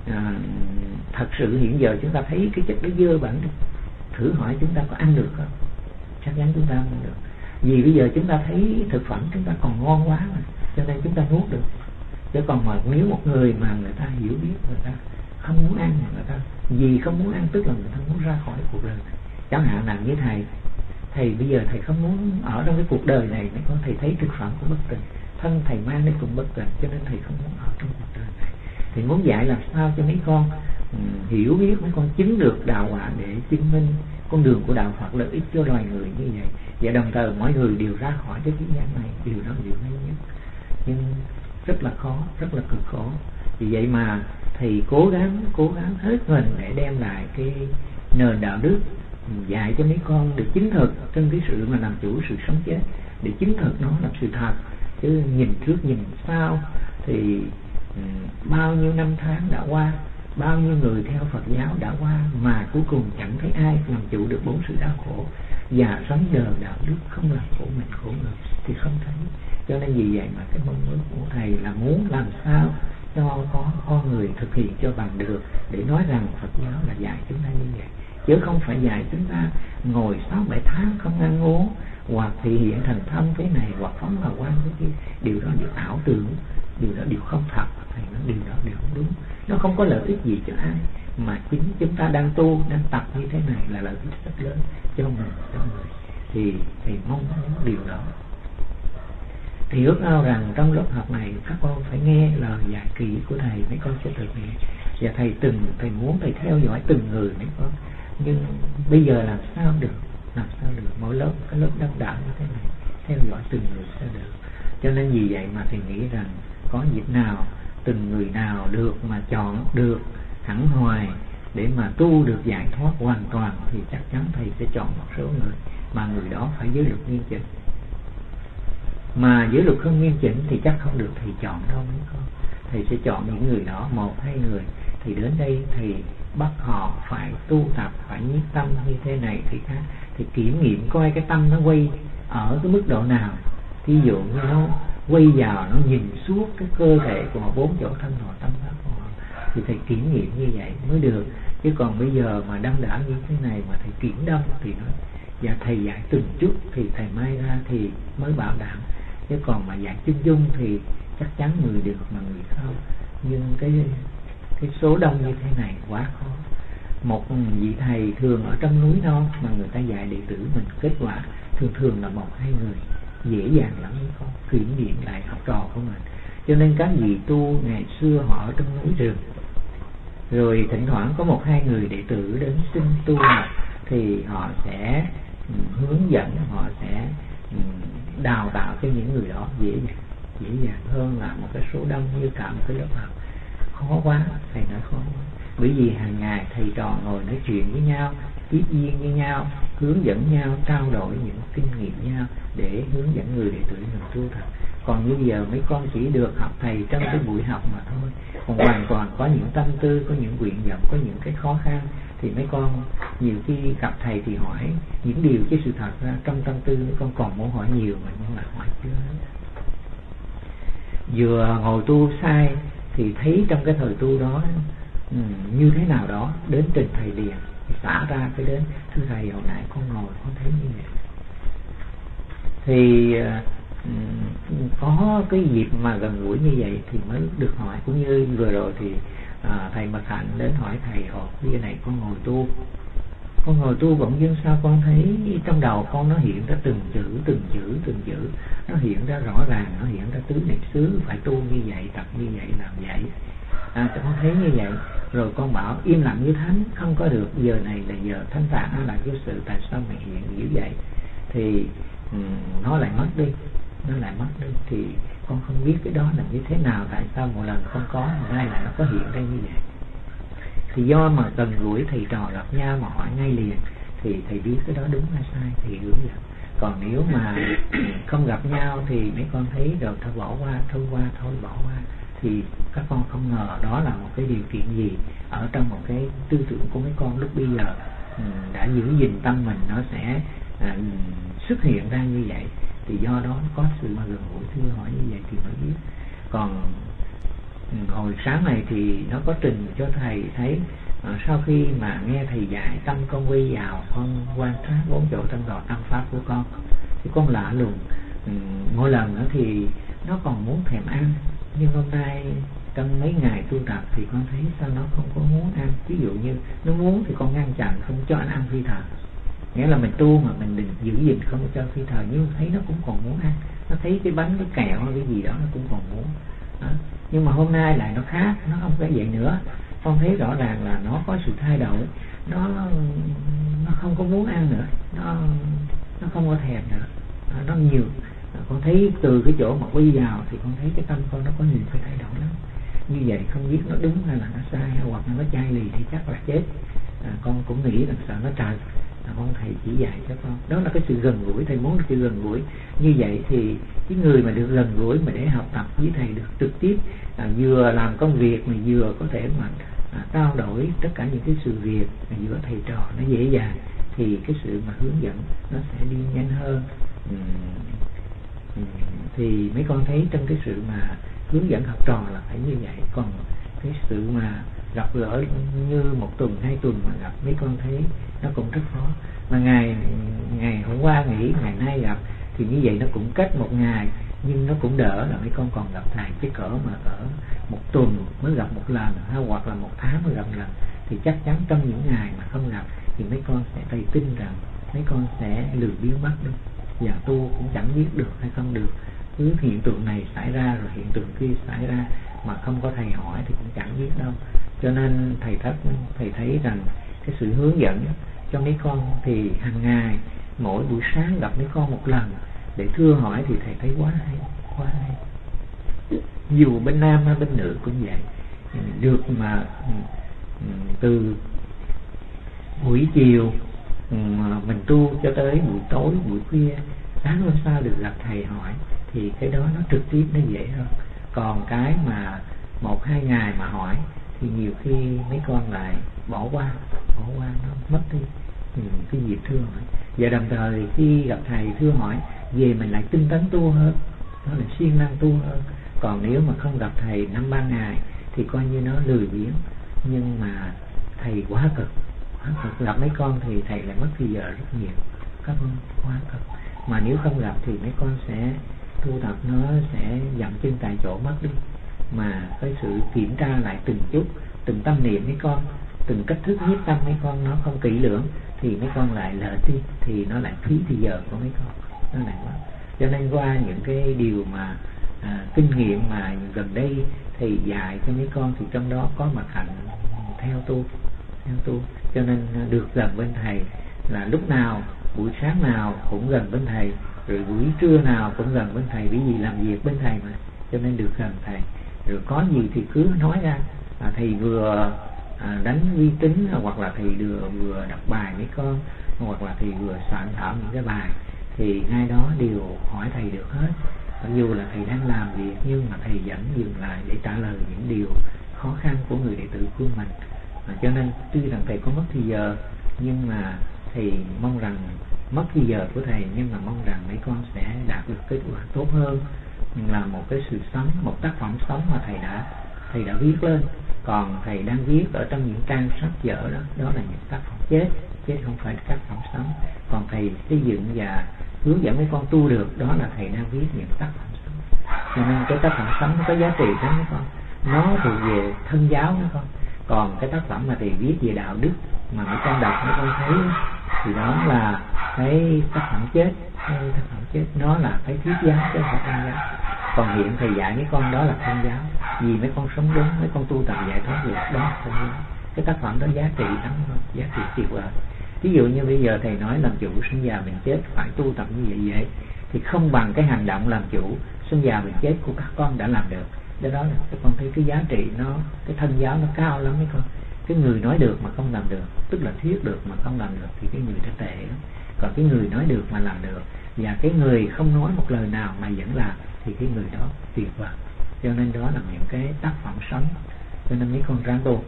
thật sự hiện giờ chúng ta thấy cái chất đó dơ bẩn, thử hỏi chúng ta có ăn được không? Chắc chắn chúng ta không được. Vì bây giờ chúng ta thấy thực phẩm chúng ta còn ngon quá mà, cho nên chúng ta nuốt được. Chứ còn mà nếu một người mà người ta hiểu biết, người ta không muốn ăn, người ta vì không muốn ăn, tức là người ta muốn ra khỏi cuộc đời này. Chẳng hạn là với thầy bây giờ thầy không muốn ở trong cái cuộc đời này, mấy con thầy thấy thực phẩm cũng bất tịnh, thân thầy mang đến cũng bất tịnh, cho nên thầy không muốn ở trong cuộc đời này. Thì muốn dạy làm sao cho mấy con hiểu biết, mấy con chứng được đạo quả để chứng minh con đường của đạo Phật lợi ích cho loài người như vậy. Và đồng thời mỗi người đều ra khỏi cái thế gian này, điều đó điều hay nhất. Nhưng rất là khó, rất là cực khổ. Vì vậy mà thầy cố gắng hết mình để đem lại cái nền đạo đức, dạy cho mấy con được chứng thực trong cái sự mà làm chủ sự sống chết, để chứng thực nó là sự thật. Chứ nhìn trước nhìn sau thì bao nhiêu năm tháng đã qua, bao nhiêu người theo Phật giáo đã qua, mà cuối cùng chẳng thấy ai làm chủ được bốn sự đau khổ. Và sống giờ đạo đức không làm khổ mình khổ người thì không thấy. Cho nên vì vậy mà cái mong ước của thầy là muốn làm sao cho có con người thực hiện cho bằng được, để nói rằng Phật giáo là dạy chúng ta như vậy, chứ không phải dạy chúng ta ngồi 6-7 tháng không ăn uống, hoặc thể hiện thành thân thế này, hoặc phóng hào quang thế kia. Điều đó đều ảo tưởng, điều đó đều không thật, điều đó đều không đúng. Nó không có lợi ích gì cho ai, mà chính chúng ta đang tu, đang tập như thế này là lợi ích rất lớn cho mình, cho người. Thì mong muốn điều đó. Thì ước ao rằng trong lớp học này các con phải nghe lời dạy kỹ của thầy, mấy con sẽ thực hiện. Và thầy muốn thầy theo dõi từng người mấy con. Nhưng bây giờ làm sao được? Mỗi lớp, cái lớp đông đảo như thế này, theo dõi từng người sao được? Cho nên vì vậy mà thầy nghĩ rằng có dịp nào từng người nào được mà chọn được hẳn hoài để mà tu được giải thoát hoàn toàn thì chắc chắn thầy sẽ chọn một số người mà người đó phải giới luật nghiêm chỉnh. Mà giới luật không nghiêm chỉnh thì chắc không được thầy chọn đâu mấy con. Thầy sẽ chọn những người đó, 1-2 người thì đến đây thầy bắt họ phải tu tập, phải nhiếp tâm như thế này thì khác, thì kiểm nghiệm coi cái tâm nó quay ở cái mức độ nào. Ví dụ như nó quay vào, nó nhìn suốt cái cơ thể của họ, 4 chỗ thân họ, tâm pháp của họ, thì thầy kiểm nghiệm như vậy mới được. Chứ còn bây giờ mà đâm đã như thế này mà thầy kiểm đâm thì nó dạ thầy dạy từng chút thì thầy mai ra thì mới bảo đảm. Chứ còn mà dạy chung chung thì chắc chắn người được mà người không. Nhưng cái số đông như thế này quá khó. Một vị thầy thường ở trong núi non mà người ta dạy đệ tử mình, kết quả thường là 1-2 người, dễ dàng lắm không kiểm nghiệm lại học trò của mình. Cho nên các vị tu ngày xưa họ ở trong núi rừng, rồi thỉnh thoảng có 1-2 người đệ tử đến xin tu học, thì họ sẽ hướng dẫn, họ sẽ đào tạo cho những người đó dễ dàng hơn là một cái số đông như cả một cái lớp học. Khó quá, thầy nói khó quá. Bởi vì hàng ngày thầy trò ngồi nói chuyện với nhau, tiếp duyên với nhau, hướng dẫn nhau, trao đổi những kinh nghiệm nhau để hướng dẫn người đệ tử mình tu thật. Còn như giờ mấy con chỉ được học thầy trong cái buổi học mà thôi, còn hoàn toàn có những tâm tư, có những nguyện vọng, có những cái khó khăn thì mấy con nhiều khi gặp thầy thì hỏi những điều chứ sự thật ra trong tâm tư mấy con còn muốn hỏi nhiều mà nhưng mà hỏi chưa. Vừa ngồi tu sai thì thấy trong cái thời tu đó như thế nào đó đến trình thầy liền, xả ra cái đến thưa thầy hồi nãy con ngồi con thấy như vậy. Thì có cái dịp mà gần gũi như vậy thì mới được hỏi. Cũng như vừa rồi thì thầy Mật Hạnh đến hỏi thầy hồi cái này con ngồi tu bỗng dưng sao con thấy trong đầu con nó hiện ra từng chữ, nó hiện ra rõ ràng, nó hiện ra tứ niệm xứ, phải tu như vậy, tập như vậy, làm vậy. Con thấy như vậy rồi con bảo im lặng như thánh không có được, giờ này là giờ thanh tạng nó là vô sự, tại sao mày hiện như vậy? Thì nó lại mất đi, thì con không biết cái đó là như thế nào, tại sao một lần không có mà nay là nó có hiện ra như vậy. Thì do mà gần gũi thầy trò gặp nhau mà hỏi ngay liền thì thầy biết cái đó đúng hay sai thì hướng dẫn. Còn nếu mà không gặp nhau thì mấy con thấy rồi thôi bỏ qua thì các con không ngờ đó là một cái điều kiện gì ở trong một cái tư tưởng của mấy con lúc bây giờ đã giữ gìn tâm mình, nó sẽ xuất hiện ra như vậy. Thì do đó có sự mà gần gũi thưa hỏi như vậy thì mới biết. Còn hồi sáng này thì nó có trình cho thầy thấy sau khi mà nghe thầy dạy tâm con quay vào, con quan sát 4 chỗ thân đỏ tâm pháp của con thì con lạ lùng. Mỗi lần nữa thì nó còn muốn thèm ăn, nhưng hôm nay trong mấy ngày tu tập thì con thấy sao nó không có muốn ăn. Ví dụ như nó muốn thì con ngăn chặn không cho anh ăn phi thời, nghĩa là mình tu mà mình định giữ gìn không cho phi thời, nhưng thấy nó cũng còn muốn ăn, nó thấy cái bánh cái kẹo hay cái gì đó nó cũng còn muốn đó. Nhưng mà hôm nay lại nó khác, nó không phải vậy nữa. Con thấy rõ ràng là nó có sự thay đổi, nó không có muốn ăn nữa, nó không có thèm nữa, nó nhiều. Con thấy từ cái chỗ mà quay vào thì con thấy cái tâm con nó có nhiều cái thay đổi lắm. Như vậy không biết nó đúng hay là nó sai, hay hoặc là nó chai lì thì chắc là chết. Con cũng nghĩ là sợ nó tràn. Con thầy chỉ dạy cho con, đó là cái sự gần gũi. Thầy muốn được sự gần gũi như vậy thì cái người mà được gần gũi mà để học tập với thầy được trực tiếp, vừa làm công việc mà vừa có thể mà trao đổi tất cả những cái sự việc giữa thầy trò nó dễ dàng, thì cái sự mà hướng dẫn nó sẽ đi nhanh hơn. Thì mấy con thấy trong cái sự mà hướng dẫn học trò là phải như vậy. Còn cái sự mà gặp gỡ như 1 tuần 2 tuần mà gặp, mấy con thấy nó cũng rất khó. Mà ngày hôm qua nghỉ, ngày nay gặp thì như vậy nó cũng cách 1 ngày, nhưng nó cũng đỡ là mấy con còn gặp thầy. Chứ cỡ mà ở 1 tuần mới gặp 1 lần, hay hoặc là 1 tháng mới gặp 1 lần thì chắc chắn trong những ngày mà không gặp thì mấy con sẽ thầy tin rằng mấy con sẽ lười biếng mất đi, và tu cũng chẳng biết được hay không được. Cứ hiện tượng này xảy ra rồi hiện tượng kia xảy ra mà không có thầy hỏi thì cũng chẳng biết đâu. Cho nên thầy thấy rằng cái sự hướng dẫn cho mấy con thì hàng ngày mỗi buổi sáng gặp mấy con 1 lần để thưa hỏi thì thầy thấy quá hay. Dù bên nam hay bên nữ cũng vậy, được mà từ buổi chiều mình tu cho tới buổi tối, buổi khuya, sáng hôm sau được gặp thầy hỏi, thì cái đó nó trực tiếp nó dễ hơn. Còn cái mà 1-2 ngày mà hỏi thì nhiều khi mấy con lại bỏ qua nó mất đi cái dịp thưa hỏi. Và đồng thời khi gặp thầy thưa hỏi về mình lại tinh tấn tu hơn, nó lại siêng năng tu hơn. Còn nếu mà không gặp thầy 5-3 ngày thì coi như nó lười biếng. Nhưng mà thầy quá cực. Gặp mấy con thì thầy lại mất thời giờ rất nhiều, các con quá cực. Mà nếu không gặp thì mấy con sẽ tu tập nó sẽ dậm chân tại chỗ mất đi. Mà cái sự kiểm tra lại từng chút, từng tâm niệm mấy con, từng cách thức nhiếp tâm mấy con nó không kỹ lưỡng thì mấy con lại lệch đi, thì nó lại phí thời giờ của mấy con, nó lại mất. Cho nên qua những cái điều mà kinh nghiệm mà gần đây thầy dạy cho mấy con thì trong đó có mặt hạnh theo tu. Cho nên được gần bên thầy là lúc nào, buổi sáng nào cũng gần bên thầy, rồi buổi trưa nào cũng gần bên thầy, bởi vì làm việc bên thầy mà, cho nên được gần thầy. Rồi có gì thì cứ nói ra, thầy vừa đánh vi tính, hoặc là thầy vừa đọc bài mấy con, hoặc là thầy vừa soạn thảo những cái bài, thì ngay đó đều hỏi thầy được hết. Mặc dù là thầy đang làm việc nhưng mà thầy vẫn dừng lại để trả lời những điều khó khăn của người đệ tử của mình. Cho nên tuy rằng thầy có mất thời giờ, nhưng mà thầy mong rằng mất thời giờ của thầy, nhưng mà mong rằng mấy con sẽ đạt được kết quả tốt hơn, là một cái sự sống, một tác phẩm sống mà thầy đã viết lên. Còn thầy đang viết ở trong những trang sách vở đó là những tác phẩm chết không phải tác phẩm sống. Còn thầy xây dựng và hướng dẫn mấy con tu được, đó là thầy đang viết những tác phẩm sống. Cho nên cái tác phẩm sống nó có giá trị lắm mấy con, nó thuộc về thân giáo mấy con. Còn cái tác phẩm mà thầy viết về đạo đức mà mấy con đọc mấy con thấy thì đó là cái tác phẩm chết. Nó là cái thuyết giáo chứ không phải thân giáo. Còn hiện thầy dạy mấy con đó là thân giáo, vì mấy con sống đúng, mấy con tu tập giải thoát được, đó là thân giáo. Cái tác phẩm đó giá trị lắm, giá trị tuyệt vời. Ví dụ như bây giờ thầy nói làm chủ sinh già bệnh chết phải tu tập như vậy thì không bằng cái hành động làm chủ sinh già bệnh chết của các con đã làm được. Do đó là các con thấy cái giá trị nó, cái thân giáo nó cao lắm mấy con. Cái người nói được mà không làm được, tức là thuyết được mà không làm được, thì cái người đó tệ lắm. Còn cái người nói được mà làm được, và cái người không nói một lời nào mà vẫn làm, thì cái người đó tuyệt vời. Cho nên đó là những cái tác phẩm sống. Cho nên mấy con ráng tu,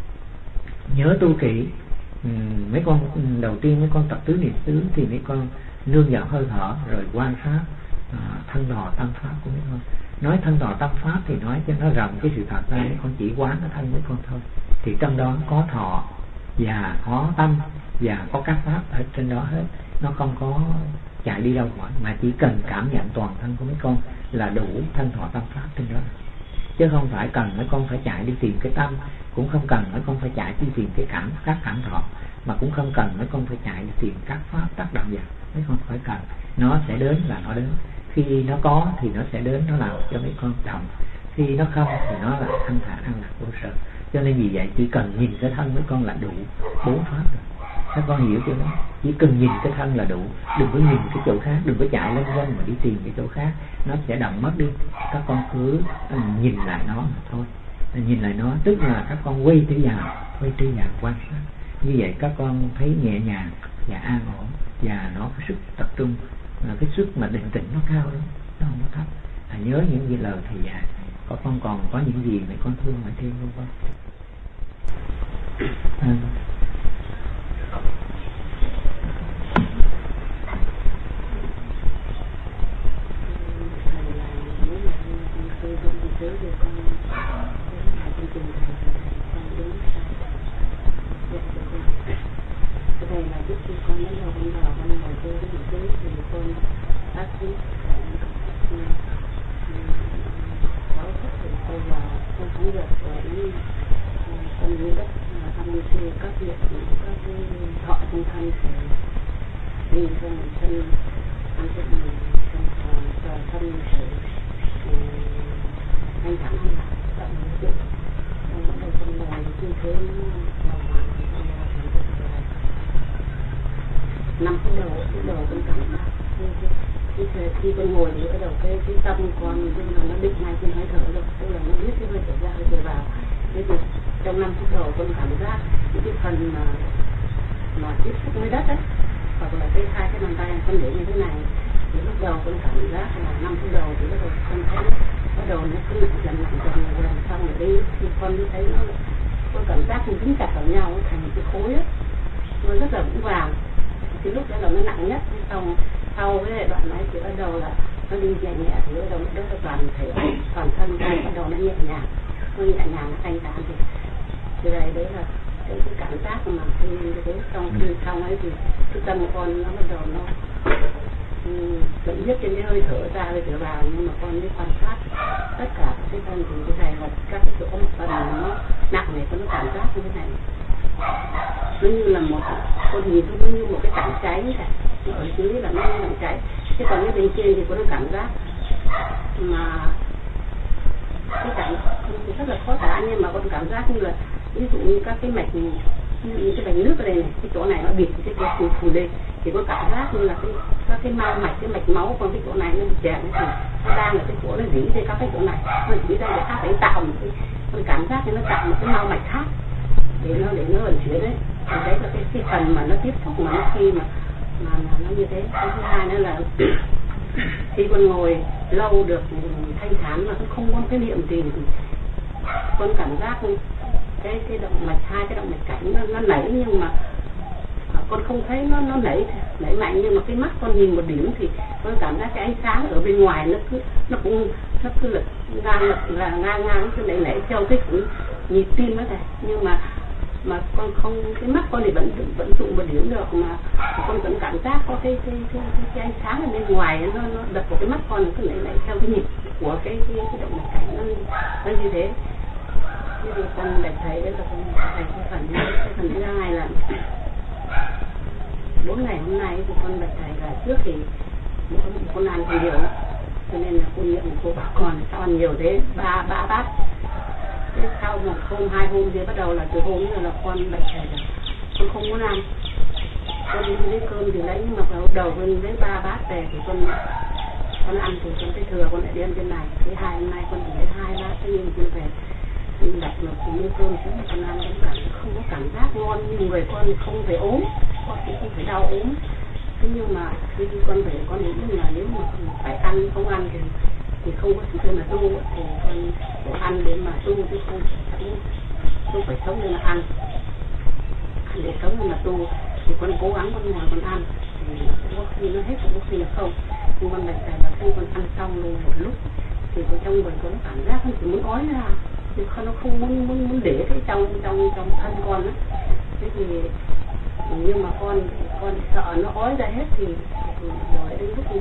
nhớ tu kỹ. Mấy con đầu tiên mấy con tập tứ niệm xứ thì mấy con nương vào hơi thở, rồi quan sát thân thọ tâm pháp của mấy con. Nói thân thọ tâm pháp thì nói cho nó rộng cái sự thật ra, mấy con chỉ quán nó thân mấy con thôi. Thì trong đó có thọ và có tâm và có các pháp ở trên đó hết. Nó không có chạy đi đâu khỏi, mà chỉ cần cảm nhận toàn thân của mấy con là đủ thân thọ tâm pháp trên đó. Chứ không phải cần mấy con phải chạy đi tìm cái tâm, cũng không cần mấy con phải chạy đi tìm cái các cảm thọ, mà cũng không cần mấy con phải chạy đi tìm các pháp tác động vào. Mấy con phải cần, nó sẽ đến là nó đến. Khi nó có thì nó sẽ đến, nó làm cho mấy con động. Khi nó không thì nó là thanh thản an lạc vô sở. Cho nên vì vậy chỉ cần nhìn cái thân mấy con là đủ 4 pháp rồi. Các con hiểu chưa đó? Chỉ cần nhìn cái thân là đủ, đừng có nhìn cái chỗ khác, đừng có chạy lên quanh mà đi tìm cái chỗ khác, nó sẽ động mất đi. Các con cứ nhìn lại nó mà thôi. Nhìn lại nó tức là các con quay trở vào quan sát. Như vậy các con thấy nhẹ nhàng và an ổn, và nó có sức tập trung, cái sức mà định tĩnh nó cao lắm, nó không có thấp. Nhớ những gì lời thầy dạy. Có con còn có những gì mà con thương hỏi thêm không con? Thầy là giúp cho con đến đầu con vào con ngồi chơi với những thứ thì con bác sĩ có thích thì tôi vào con cũng được với con dưới đất thăm sư các việc các họ trong thân thì đi cho mình thân ăn cho mình cho thân thể anh thẳng hơn là tận được bắt đầu con ngồi như thế vào màn thì con ngồi thành được 5 phút đầu con cảm giác khi con ngồi thì bắt đầu cái tâm con nhưng mà nó định ngay trên hơi thở rồi, tức là nó biết cái hơi thở ra hơi thở vào. Thế thì trong 5 phút đầu con cảm giác những cái phần mà mà tiếp xúc với đất ấy, hoặc là cái hai cái bàn tay con để như thế này, thì lúc đầu con cảm giác là 5 phút đầu thì bắt đầu con thấy bắt đầu nó cứ dần xong rồi đi thì con đi thấy nó con cảm giác như dính chặt vào nhau thành một cái khối ấy, nó rất là vững vàng. Thì lúc đó là nó nặng nhất, xong sau cái đoạn này thì bắt đầu là nó đi nhẹ nhẹ thì bắt đầu nó đỡ toàn thể toàn thân bắt đầu nó nhẹ nhàng nó thanh thản. Thì đấy là cái cảm giác mà khi thế xong ấy thì cái tâm của con nó bắt đầu nó vẫn biết trên cái hơi thở ra hơi thở vào, nhưng mà con đi quan sát tất cả các cái thân thì cái này là các cái chỗ một phần nó nặng này con nó cảm giác như thế này, nó như là một con nhìn nó như một cái tảng cháy như thế, ở dưới là nó như tảng cháy, chứ còn cái bên trên thì có nó cảm giác mà cái cảm rất là khó tả, nhưng mà con cảm giác như là ví dụ như các cái mạch như cái mạch nước ở đây này, cái chỗ này nó bịt cái phù đây thì có cảm giác như là các cái mao mạch, cái mạch máu, còn cái chỗ này nó bị chèn thì nó đang ở cái chỗ nó dỉ đây, các cái chỗ này nó dỉ ra để khác phải tạo một cái con cảm giác như nó tạo một cái mao mạch khác để nó vận chuyển đấy. Thì đấy là cái phần mà nó tiếp xúc mà nó khi mà nó như thế. Cái thứ hai nữa là khi con ngồi lâu được thanh thản mà cũng không có cái niệm gì thì con cảm giác cái động mạch, hai cái động mạch cảnh nó nảy, nhưng mà con không thấy nó nảy mạnh, nhưng mà cái mắt con nhìn một điểm thì con cảm giác cái ánh sáng ở bên ngoài nó cứ là ngang cứ nảy theo cái nhịp tim đó này, nhưng mà con không, cái mắt con thì vẫn dụng một điểm được, mà con vẫn cảm giác có cái ánh sáng ở bên ngoài nó đập vào cái mắt con, cứ nảy theo cái nhịp của cái động mạch cảnh nó như thế. Thì con bạch thầy đấy là con thầy cái phần thứ hai là 4 ngày hôm nay thì con bạch thầy là trước thì con ăn nhiều, cho nên là cô nhiệm cô bảo con sao ăn nhiều thế, ba bát. Thế sau một hôm 2 hôm thì bắt đầu là từ hôm là con bạch thầy là con không muốn ăn, con đi lấy cơm thì lấy, nhưng mà vào đầu con lấy 3 bát về thì con ăn thì con thấy thừa, con lại đi ăn trên này. Thứ hai hôm nay con chỉ lấy 2 bát, thế nhưng con về đặt một miếng cơm xuống con ăn cũng không có cảm giác ngon, nhưng người con không phải ốm, con cũng không phải đau ốm. Thế nhưng mà khi con về con nghĩ là nếu mà phải ăn không ăn thì không có sức để mà tu, thì con phải ăn để mà tu, chứ không phải sống để mà ăn để sống để mà tu. Thì con cố gắng con ngồi con ăn, thì có khi nó hết, có khi là không. Nhưng con bạch thầy là khi con ăn xong luôn một lúc thì trong người con cảm giác con chỉ muốn ói ra, chứ nó không muốn để cái trong thân con á. Thế thì nhưng mà con sợ nó ói ra hết thì rồi đến lúc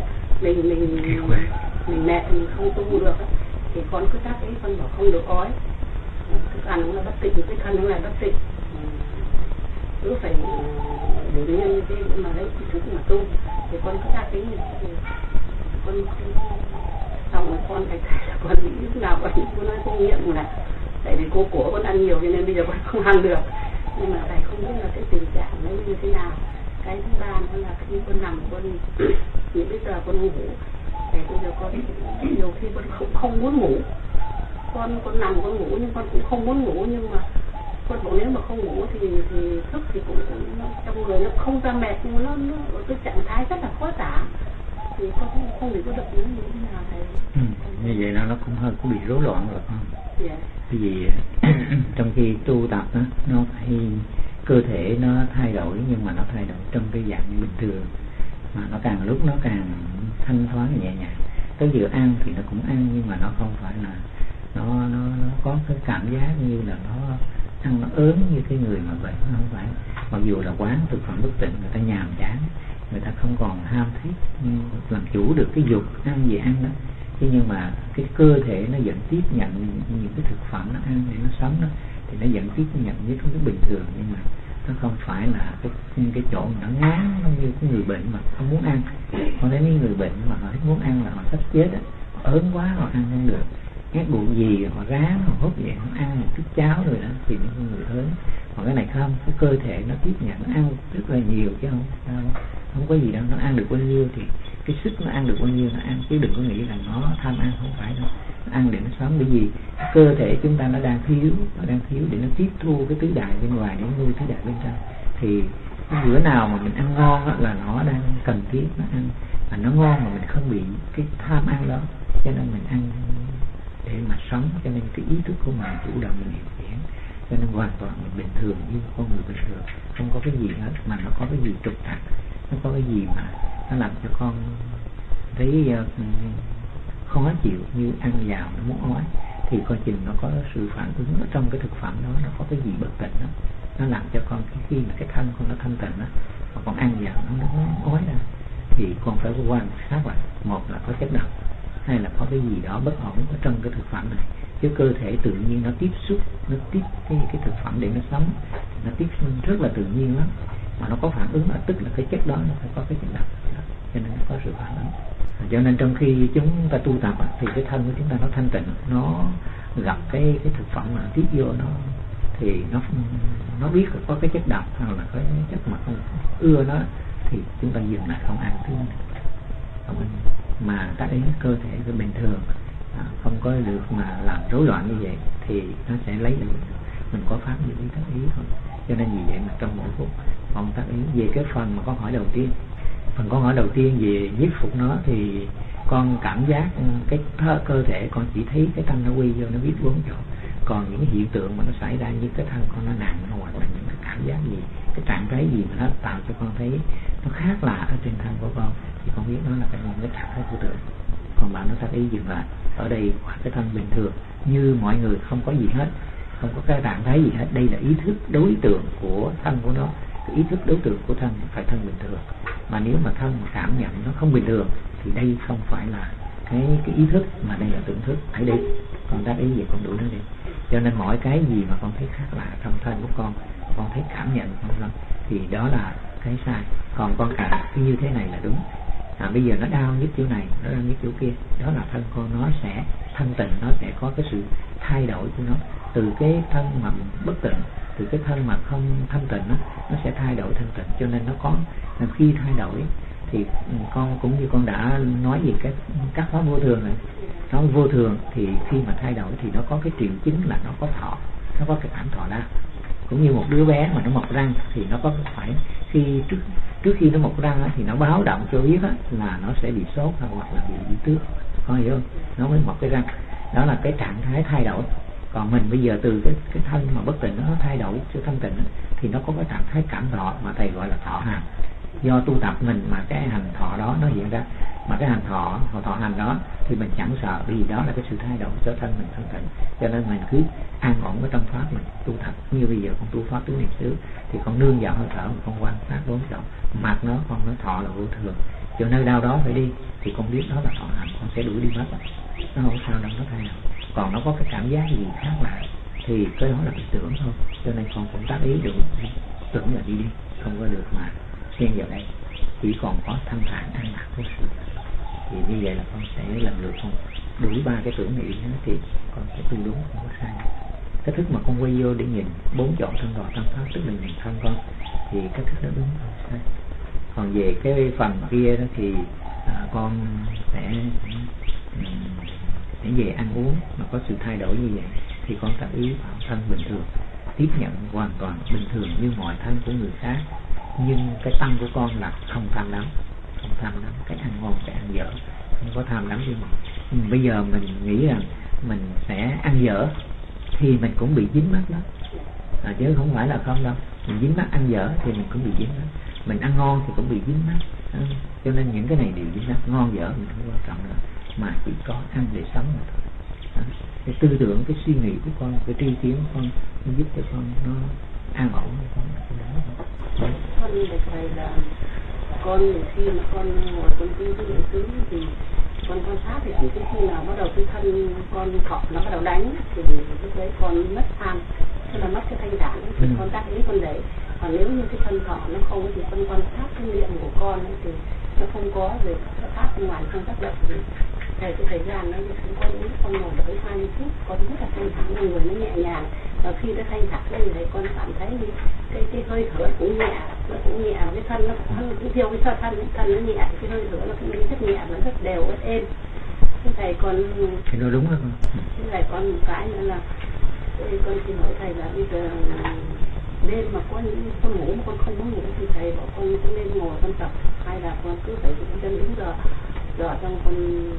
mình mệt mình không tu được á, thì con cứ chắc ấy, con bảo không được ói, thức ăn cũng là bất tịnh, cái thân cũng là bất tịnh, cứ phải để nhân cái mà lấy cái thức mà tu. Thì con cứ chắc ấy thì con xong rồi con phải con nghĩ lúc nào con nói cô nghiệm là tại vì cô của con ăn nhiều cho nên bây giờ con không ăn được, nhưng mà thầy không biết là cái tình trạng đấy như thế nào. Cái thứ ba nữa là khi con nằm con những bây giờ con ngủ, thì bây giờ con nhiều khi con không muốn ngủ, con nằm con ngủ nhưng con cũng không muốn ngủ, nhưng mà con bảo nếu mà không ngủ thì thức thì cũng trong người nó không ra mệt, nhưng nó ở cái trạng thái rất là khó tả, thì con không biết có được như thế nào thầy. Như vậy nó cũng hơi có bị rối loạn rồi không? Yeah. Cái gì trong khi tu tập đó, nó phải cơ thể nó thay đổi, nhưng mà nó thay đổi trong cái dạng bình thường, mà nó càng lúc nó càng thanh thoáng nhẹ nhàng. Tới giờ ăn thì nó cũng ăn, nhưng mà nó không phải là nó có cái cảm giác như là nó ăn nó ớn như cái người mà bệnh, nó không phải. Mặc dù là quán thực phẩm bất tịnh, người ta nhàm chán, người ta không còn ham thích làm chủ được cái dục ăn gì ăn đó, thế nhưng mà cái cơ thể nó vẫn tiếp nhận những cái thực phẩm nó ăn để nó sống đó, thì nó vẫn tiếp nhận với cái bình thường, nhưng mà nó không phải là cái chỗ nó ngán, nó như cái người bệnh mà không muốn ăn. Còn đến những người bệnh mà họ thích muốn ăn là họ sắp chết đó, họ ớn quá họ ăn không được, ngát bụng gì họ ráng họ hốt vậy họ ăn một chút cháo rồi đó, thì những người ớn. Còn cái này không, cái cơ thể nó tiếp nhận, nó ăn rất là nhiều chứ không có gì đâu, nó ăn được bao nhiêu thì cái sức nó ăn được bao nhiêu nó ăn, chứ đừng có nghĩ là nó tham ăn, không phải đâu. Nó ăn để nó sống, bởi vì cơ thể chúng ta nó đang thiếu để nó tiếp thu cái tứ đại bên ngoài để nuôi tứ đại bên trong. Thì Cái bữa nào mà mình ăn ngon á, là nó đang cần thiết nó ăn, mà nó ngon mà mình không bị cái tham ăn đó, cho nên mình ăn để mà sống. Cho nên cái ý thức của mình chủ động mình điều khiển, cho nên hoàn toàn mình bình thường như con người bình thường, không có cái gì hết mà nó có cái gì trục trặc, nó có cái gì mà nó làm cho con thấy khó chịu, như ăn vào nó muốn ói thì coi chừng nó có sự phản ứng ở trong cái thực phẩm đó, nó có cái gì bất tịnh đó, nó làm cho con khi mà cái thân con nó thanh tịnh đó mà con ăn vào nó ói ra thì con phải quan sát lại, một là có chất độc, hay là có cái gì đó bất ổn ở trong cái thực phẩm này. Chứ cơ thể tự nhiên nó tiếp xúc, nó tiếp cái thực phẩm để nó sống, nó tiếp rất là tự nhiên lắm, mà nó có phản ứng là tức là cái chất đó nó phải có cái chất độc đó, cho nên nó có sự phản ứng. Cho nên trong khi chúng ta tu tập thì cái thân của chúng ta nó thanh tịnh, nó gặp cái thực phẩm mà tiếp vô nó thì nó biết là có cái chất độc hoặc là cái chất mà không ưa nó thì chúng ta dừng lại không ăn thứ không ăn, mà tác ý cơ thể cái bình thường không có được mà làm rối loạn như vậy thì nó sẽ lấy được mình có pháp như ý tác ý thôi. Cho nên vì vậy mà trong mỗi phút con tác ý về cái phần mà con hỏi đầu tiên, phần con hỏi đầu tiên về nhiếp phục nó thì con cảm giác cái cơ thể con chỉ thấy cái thân nó quy vô, nó biết bốn chỗ, còn những cái hiện tượng mà nó xảy ra như cái thân con nó nặng hoặc là những cái cảm giác gì, cái trạng thái gì mà nó tạo cho con thấy nó khác lạ ở trên thân của con thì con biết nó là những cái trạng thái vô tưởng. Còn bạn nó tác ý dừng lại ở đây qua cái thân bình thường như mọi người, không có gì hết, không có cái trạng thái gì hết. Đây là ý thức đối tượng của thân của nó, cái ý thức đối tượng của thân phải thân bình thường. Mà nếu mà thân mà cảm nhận nó không bình thường thì đây không phải là cái ý thức, mà đây là tưởng thức. Hãy đi, con tác ý gì con đuổi nó đi. Cho nên mỗi cái gì mà con thấy khác lạ trong thân của con thấy cảm nhận con thì đó là cái sai. Còn con cảm cái như thế này là đúng. Bây giờ nó đau nhất chỗ này, nó đau nhất chỗ kia, đó là thân con nó sẽ thanh tịnh, nó sẽ có cái sự thay đổi của nó từ cái thân mà bất tịnh, từ cái thân mà không thanh tịnh nó sẽ thay đổi thanh tịnh. Cho nên nó có khi thay đổi thì con cũng như con đã nói về các pháp vô thường này, nó vô thường thì khi mà thay đổi thì nó có cái triệu chứng là nó có thọ, nó có cái cảm thọ đau. Cũng như một đứa bé mà nó mọc răng thì nó có phải khi trước khi nó mọc răng thì nó báo động cho biết là nó sẽ bị sốt hoặc là bị tước, con hiểu không? Nó mới mọc cái răng, đó là cái trạng thái thay đổi. Còn mình bây giờ từ cái thân mà bất tịnh nó thay đổi cho thanh tịnh thì nó có cái trạng thái cảm thọ mà thầy gọi là thọ hành. Do tu tập mình mà cái hành thọ đó nó hiện ra, mà cái hành thọ hành đó thì mình chẳng sợ, vì đó là cái sự thay đổi cho thân mình thanh tịnh. Cho nên mình cứ an ổn ở trong pháp mình tu tập. Như bây giờ con tu pháp tứ niệm xứ thì con nương vào hơi thở, con quan sát bốn chỗ mặt nó, con nói thọ là vô thường, chỗ nơi đau đó phải đi thì con biết đó là thọ hành, con sẽ đuổi đi mất, nó không sao đâu, nó thay đổi. Còn nó có cái cảm giác gì khác lạ thì cái đó là cái tưởng thôi. Cho nên con cũng tác ý được, tưởng là đi không có được mà xen vào đây, chỉ còn có thanh thản an lạc của sự. Thì như vậy là con sẽ lần lượt con đuổi ba cái tưởng niệm thì con sẽ tu đúng, không có sai. Cái thức mà con quay vô để nhìn bốn chỗ thân đỏ tâm pháp, tức là nhìn thân con, thì cái thức đó đúng, không sai. Còn về cái phần kia đó thì con sẽ về ăn uống mà có sự thay đổi như vậy thì con tập ý vào thân bình thường, tiếp nhận hoàn toàn bình thường như mọi thân của người khác. Nhưng cái tâm của con là không tham đắm, cái ăn ngon, cái ăn dở, không có tham đắm như mình. Bây giờ mình nghĩ rằng mình sẽ ăn dở thì mình cũng bị dính mắc đó, chứ không phải là không đâu. Mình dính mắc ăn dở thì mình cũng bị dính mắc, mình ăn ngon thì cũng bị dính mắc. Cho nên những cái này đều dính mắc, ngon dở mình không quan trọng nữa, mà chỉ có ăn để sống mà thôi. Cái tư tưởng, cái suy nghĩ của con, cái tri kiến của con nó giúp cho con nó an ổn với con. Con để thầy là con khi mà con ngồi con tu cái niệm xứ thì con quan sát thì chỉ khi nào bắt đầu cái thân con thọ nó bắt đầu đánh thì lúc đấy con mất tham, tức là mất cái thanh đẳng thì con tác ý con đấy. Còn nếu như cái thân thọ nó không thì con quan sát cái niệm của con thì nó không có về pháp ngoài, không tác động gì. Thầy cái thời gian nó con ngồi được 20 phút, con rất là thanh thản, người nó nhẹ nhàng. Và khi nó thanh thản lên thì con cảm thấy cái hơi thở cũng nhẹ, nó cũng nhẹ, cái thân nó cũng thiêu cái thân nó nhẹ, cái hơi thở nó cũng đi rất nhẹ, nó rất đều, rất êm. Thế thầy con thì nó đúng rồi. Thế thầy con một cái nữa là con xin hỏi thầy là bây giờ đêm mà con ngủ mà con không muốn ngủ thì thầy bảo con nên ngồi con tập, hay là con cứ phải chân đúng giờ xong con.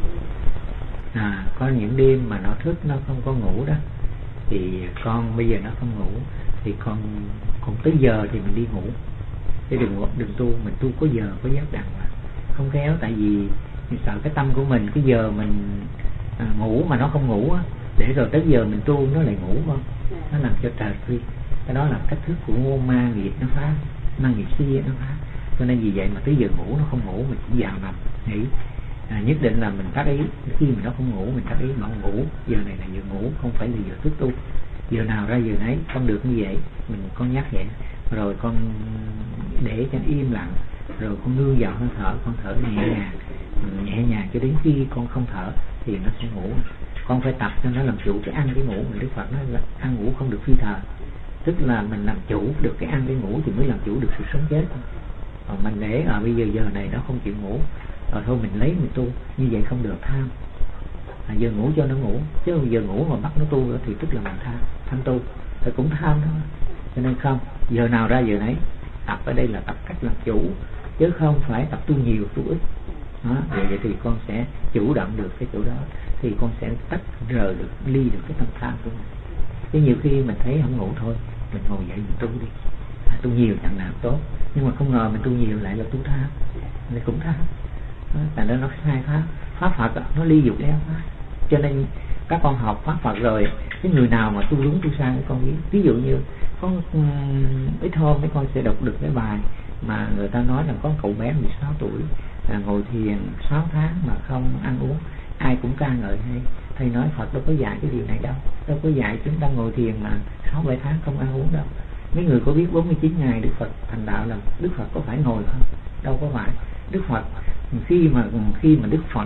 Có những đêm mà nó thức nó không có ngủ đó, thì con bây giờ nó không ngủ thì con cũng tới giờ thì mình đi ngủ, chứ đừng tu. Mình tu có giờ có giấc đàng hoàng, không khéo tại vì mình sợ cái tâm của mình cái giờ mình ngủ mà nó không ngủ á, để rồi tới giờ mình tu nó lại ngủ không, nó làm cho trời phi. Cái đó là cách thức của ma nghiệp nó phá, ma nghiệp xia nó phá. Cho nên vì vậy mà tới giờ ngủ nó không ngủ mình cũng vào nằm nghỉ. Nhất định là mình tác ý, khi mà nó không ngủ mình tác ý mà không ngủ, giờ này là giờ ngủ, không phải là giờ thức tu. Giờ nào ra giờ nấy, không được như vậy mình con nhắc vậy, rồi con để cho nó im lặng, rồi con nương vào hơi thở, con thở nhẹ nhàng cho đến khi con không thở thì nó sẽ ngủ. Con phải tập cho nó làm chủ cái ăn cái ngủ. Mình Đức Phật nói là ăn ngủ không được phi thờ, tức là mình làm chủ được cái ăn cái ngủ thì mới làm chủ được sự sống chết. Còn mình để bây giờ này nó không chịu ngủ, rồi thôi mình lấy mình tu, như vậy không được. Tham giờ ngủ cho nó ngủ, chứ giờ ngủ mà bắt nó tu thì tức là mình tham tu, thì cũng tham thôi. Cho nên không, giờ nào ra giờ nấy. Tập ở đây là tập cách làm chủ, chứ không phải tập tu nhiều tu ít. Vậy thì con sẽ chủ động được cái chỗ đó, thì con sẽ tách rời được, ly được cái tâm tham của mình. Chứ nhiều khi mình thấy không ngủ thôi, mình ngồi dậy mình tu đi, tu nhiều chẳng nào tốt, nhưng mà không ngờ mình tu nhiều lại là tu tham, thì cũng tham. Tại đó nó sai pháp Phật nó ly dục leo pháp. Cho nên các con học pháp Phật rồi, cái người nào mà tu đúng tu sai con biết. Ví dụ như có ít hôm mấy con sẽ đọc được cái bài mà người ta nói là có cậu bé 16 tuổi ngồi thiền 6 tháng mà không ăn uống. Ai cũng ca ngợi hay thầy nói Phật đâu có dạy cái điều này đâu có dạy chúng ta ngồi thiền mà 6-7 tháng không ăn uống đâu. Mấy người có biết 49 ngày Đức Phật thành đạo là Đức Phật có phải ngồi không? Đâu có phải. Đức Phật khi mà Đức Phật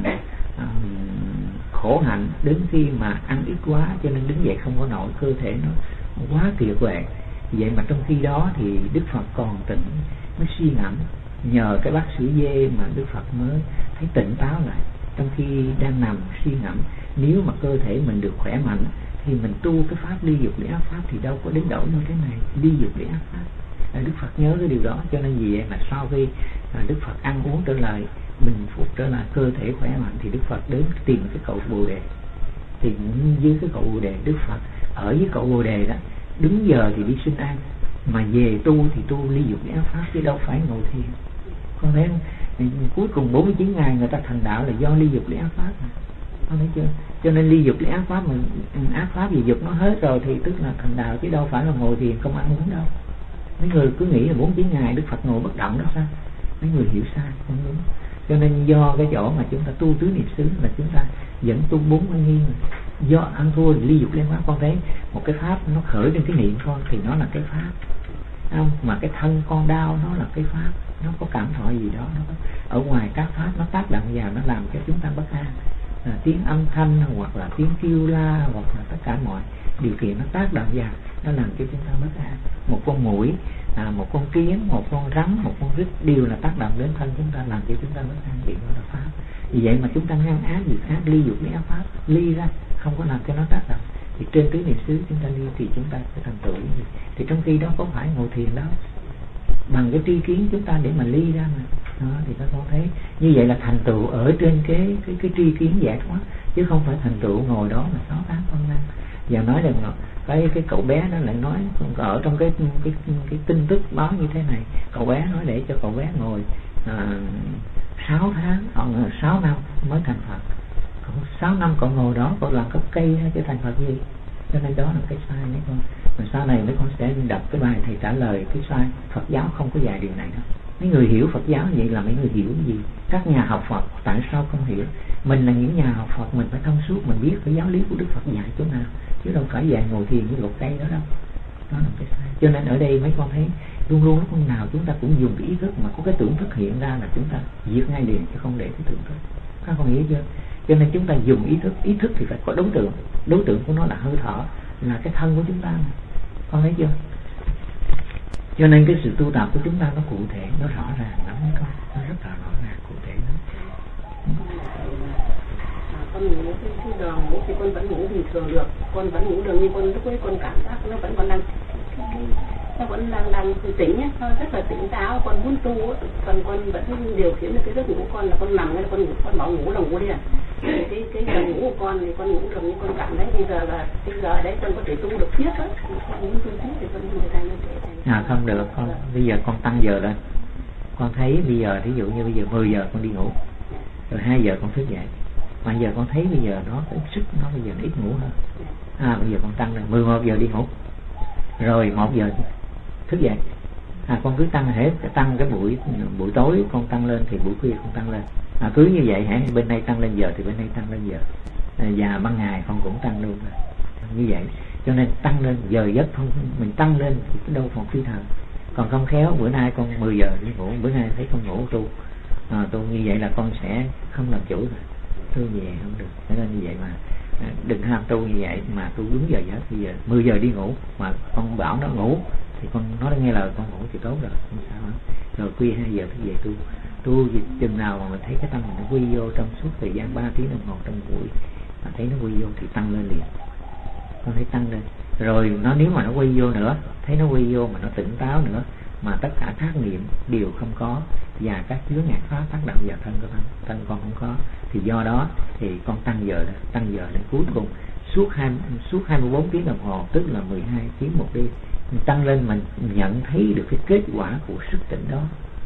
khổ hạnh đến khi mà ăn ít quá cho nên đứng dậy không có nổi, cơ thể nó quá kiệt quệ. Vậy mà trong khi đó thì Đức Phật còn tỉnh, mới suy ngẫm. Nhờ cái bát sữa dê mà Đức Phật mới thấy tỉnh táo lại. Trong khi đang nằm suy ngẫm, nếu mà cơ thể mình được khỏe mạnh thì mình tu cái pháp ly dục ly ác pháp thì đâu có đến đổi như thế này. Ly dục ly ác pháp, Đức Phật nhớ cái điều đó. Cho nên vì vậy mà sau khi Đức Phật ăn uống trở lại, bình phục trở lại, cơ thể khỏe mạnh thì Đức Phật đến tìm cái cội Bồ Đề. Thì dưới cái cội Bồ Đề, Đức Phật ở dưới cội Bồ Đề đó, đứng giờ thì đi sinh ăn, mà về tu thì tu ly dục ly ác pháp, chứ đâu phải ngồi thiền. Con thấy cuối cùng 49 ngày người ta thành đạo là do ly dục ly ác pháp mà. Con thấy chưa? Cho nên ly dục ly ác pháp, mình ác pháp về dục nó hết rồi thì tức là thành đạo, chứ đâu phải là ngồi thiền không ăn uống đâu. Mấy người cứ nghĩ là 49 ngày Đức Phật ngồi bất động đó sao? Mấy người hiểu sai, không đúng. Cho nên do cái chỗ mà chúng ta tu tứ niệm xứ là chúng ta vẫn tu 40 nghi. Do ăn thua ly dục ly ác pháp. Con thấy một cái pháp nó khởi trên cái niệm con thì nó là cái pháp, không? Mà cái thân con đau nó là cái pháp, nó có cảm thọ gì đó, nó có. Ở ngoài các pháp nó tác động vào, nó làm cho chúng ta bất an. Tiếng âm thanh hoặc là tiếng kêu la hoặc là tất cả mọi điều kiện nó tác động vào, nó làm cho chúng ta bất an. Một con muỗi, một con kiến, một con rắn, một con rít đều là tác động đến thân chúng ta, làm cho chúng ta bất an. Điều đó là pháp. Vì vậy mà chúng ta ngăn ác việc ác, ly dục ly ác pháp, ly ra không có làm cho nó tác động. Thì trên tứ niệm xứ chúng ta ly thì chúng ta sẽ thành tựu. Thì trong khi đó có phải ngồi thiền đâu, bằng cái tri kiến chúng ta để mà ly ra mà. Đó, thì các con thấy như vậy là thành tựu ở trên cái tri kiến giải thoát, chứ không phải thành tựu ngồi đó mà 6 tháng con năng. Và nói rằng cái cậu bé nó lại nói ở trong cái tin tức báo như thế này, cậu bé nói để cho cậu bé ngồi 6 tháng hoặc 6 năm mới thành Phật. 6 năm cậu ngồi đó cậu làm gốc cây hay chứ thành Phật gì? Cho nên đó là cái sai mấy con. Rồi sau này mấy con sẽ đọc cái bài thầy trả lời cái sai. Phật giáo không có dạy điều này đâu. Mấy người hiểu Phật giáo vậy là mấy người hiểu cái gì? Các nhà học Phật tại sao không hiểu? Mình là những nhà học Phật, mình phải thông suốt, mình biết cái giáo lý của Đức Phật dạy chỗ nào, chứ đâu phải dạy ngồi thiền với gốc cây đó đâu. Đó là cái sai. Cho nên ở đây mấy con thấy luôn luôn lúc nào chúng ta cũng dùng cái ý thức, mà có cái tưởng thức hiện ra là chúng ta diệt ngay liền, chứ không để cái tưởng thức. Các con hiểu chưa? Cho nên chúng ta dùng ý thức thì phải có đối tượng của nó là hơi thở, là cái thân của chúng ta. Con thấy chưa? Cho nên cái sự tu tập của chúng ta nó cụ thể, nó rõ ràng lắm mấy con, nó rất là rõ ràng cụ thể lắm. Con ngủ khi giờ ngủ thì con vẫn ngủ bình thường được, con vẫn ngủ được, nhưng con lúc ấy con cảm giác nó vẫn còn đang Con vẫn đang tỉnh nhé, con rất là tỉnh táo, con muốn tu á, còn con vẫn điều khiển được cái giấc ngủ của con là con nằm hay là con ngủ, con bảo ngủ là ngủ đi à. Cái giờ ngủ của con thì con ngủ được như con cảm thấy bây giờ là cái giờ đấy con có thể tu được tiếp á, con muốn tu tiếp thì con người ta như thế. Không được con, bây giờ con tăng giờ lên. Con thấy bây giờ ví dụ như bây giờ 10 giờ con đi ngủ, rồi 2 giờ con thức dậy, mà giờ con thấy bây giờ nó ít sức, nó bây giờ nó ít ngủ hơn. Bây giờ con tăng lên 11 giờ đi ngủ, rồi 1 giờ thức dậy. Con cứ tăng hết, tăng cái buổi tối con tăng lên thì buổi khuya con tăng lên. Cứ như vậy hả, bên đây tăng lên giờ thì bên đây tăng lên giờ. Và ban ngày con cũng tăng luôn như vậy. Cho nên tăng lên giờ giấc không, mình tăng lên thì đâu còn phi thời. Còn không khéo bữa nay con 10 giờ đi ngủ, bữa nay thấy con ngủ tu như vậy là con sẽ không làm chủ rồi. Tu như vậy không được. Cho nên như vậy mà đừng ham tu như vậy mà tu đúng giờ giấc. Bây giờ 10 giờ đi ngủ mà con bảo nó ngủ thì con nói nghe lời con ngủ thì tốt rồi, không sao hết. Rồi khuya 2 giờ thức dậy tu chừng nào mà mình thấy cái tâm mình nó quy vô trong suốt thời gian 3 tiếng đồng hồ trong buổi, mà thấy nó quy vô thì tăng lên liền. Con thấy tăng lên rồi nó, nếu mà nó quy vô nữa, thấy nó quy vô mà nó tỉnh táo nữa, mà tất cả các niệm đều không có và các chướng ngại pháp tác động vào thân con không có, thì do đó thì con tăng giờ lên cuối cùng suốt 24 tiếng đồng hồ, tức là 12 tiếng một đêm. Mình tăng lên mình nhận thấy được cái kết quả của sức tỉnh đó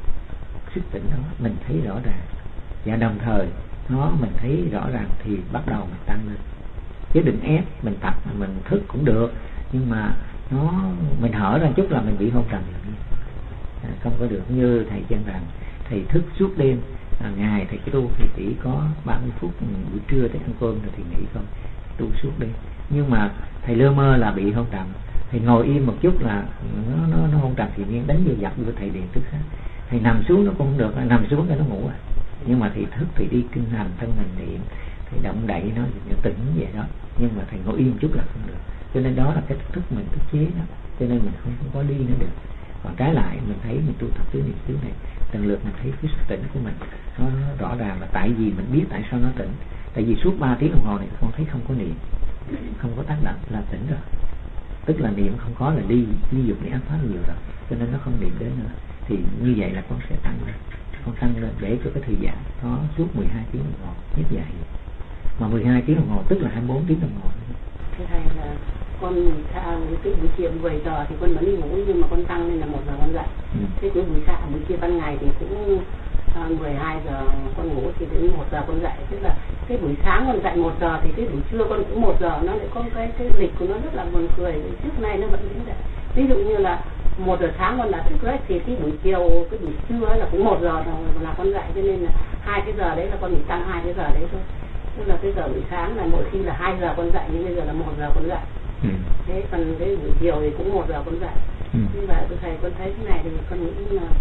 mình thấy rõ ràng, và đồng thời mình thấy rõ ràng thì bắt đầu mình tăng lên. Chứ đừng ép mình tập mà mình thức cũng được, nhưng mà mình hở ra chút là mình bị hôn trầm không có được. Như thầy chân rằng thầy thức suốt đêm, ngày thầy tu thì chỉ có 30 phút buổi trưa để ăn cơm rồi thì nghỉ không, tu suốt đêm. Nhưng mà thầy lơ mơ là bị hôn trầm, thầy ngồi im một chút là nó hôn trầm thì nhiên đánh vô dập vô thầy liền tức khắc. Thầy nằm xuống nó cũng không được, nằm xuống cái nó ngủ à. Nhưng mà thầy thức thì đi kinh hành thân mình niệm, thầy động đậy nó tỉnh vậy đó. Nhưng mà thầy ngồi im chút là không được. Cho nên đó là cái thức mình thức chế đó. Cho nên mình không có đi nữa được. Còn trái lại mình thấy mình tu tập tứ niệm xứ này, lần lượt mình thấy cái sức tỉnh của mình nó rõ ràng là tại vì mình biết tại sao nó tỉnh. Tại vì suốt 3 tiếng đồng hồ này con thấy không có niệm, không có tác động là tỉnh rồi. Tức là niệm không có là đi dục để áp pháp nhiều rồi, cho nên nó không niệm đến nữa. Thì như vậy là con sẽ tăng lên, con tăng lên để cho cái thời gian nó suốt 12 tiếng đồng hồ nhất dài. Mà 12 tiếng đồng hồ tức là 24 tiếng đồng hồ. Thế thầy là con cái buổi chiều 10 giờ thì con vẫn đi ngủ, nhưng mà con tăng lên là 1 giờ con dậy. Thế cái buổi chiều ban ngày thì cũng 12 giờ con ngủ thì đến 1 giờ con dậy. Tức là cái buổi sáng con dậy 1 giờ thì cái buổi trưa con cũng 1 giờ. Nó lại có cái lịch của nó rất là buồn cười. Trước nay nó vẫn như vậy. Ví dụ như là 1 giờ sáng con đã thức đấy, thì cái buổi chiều, cái buổi trưa ấy là cũng 1 giờ rồi là con dậy. Cho nên là 2 cái giờ đấy là con chỉ tăng 2 cái giờ đấy thôi. Tức là cái giờ buổi sáng là mỗi khi là 2 giờ con dậy, nhưng bây giờ là 1 giờ con dậy. Thế còn cái buổi chiều thì cũng 1 giờ con dậy. Nhưng mà thầy con thấy cái này thì con nghĩ là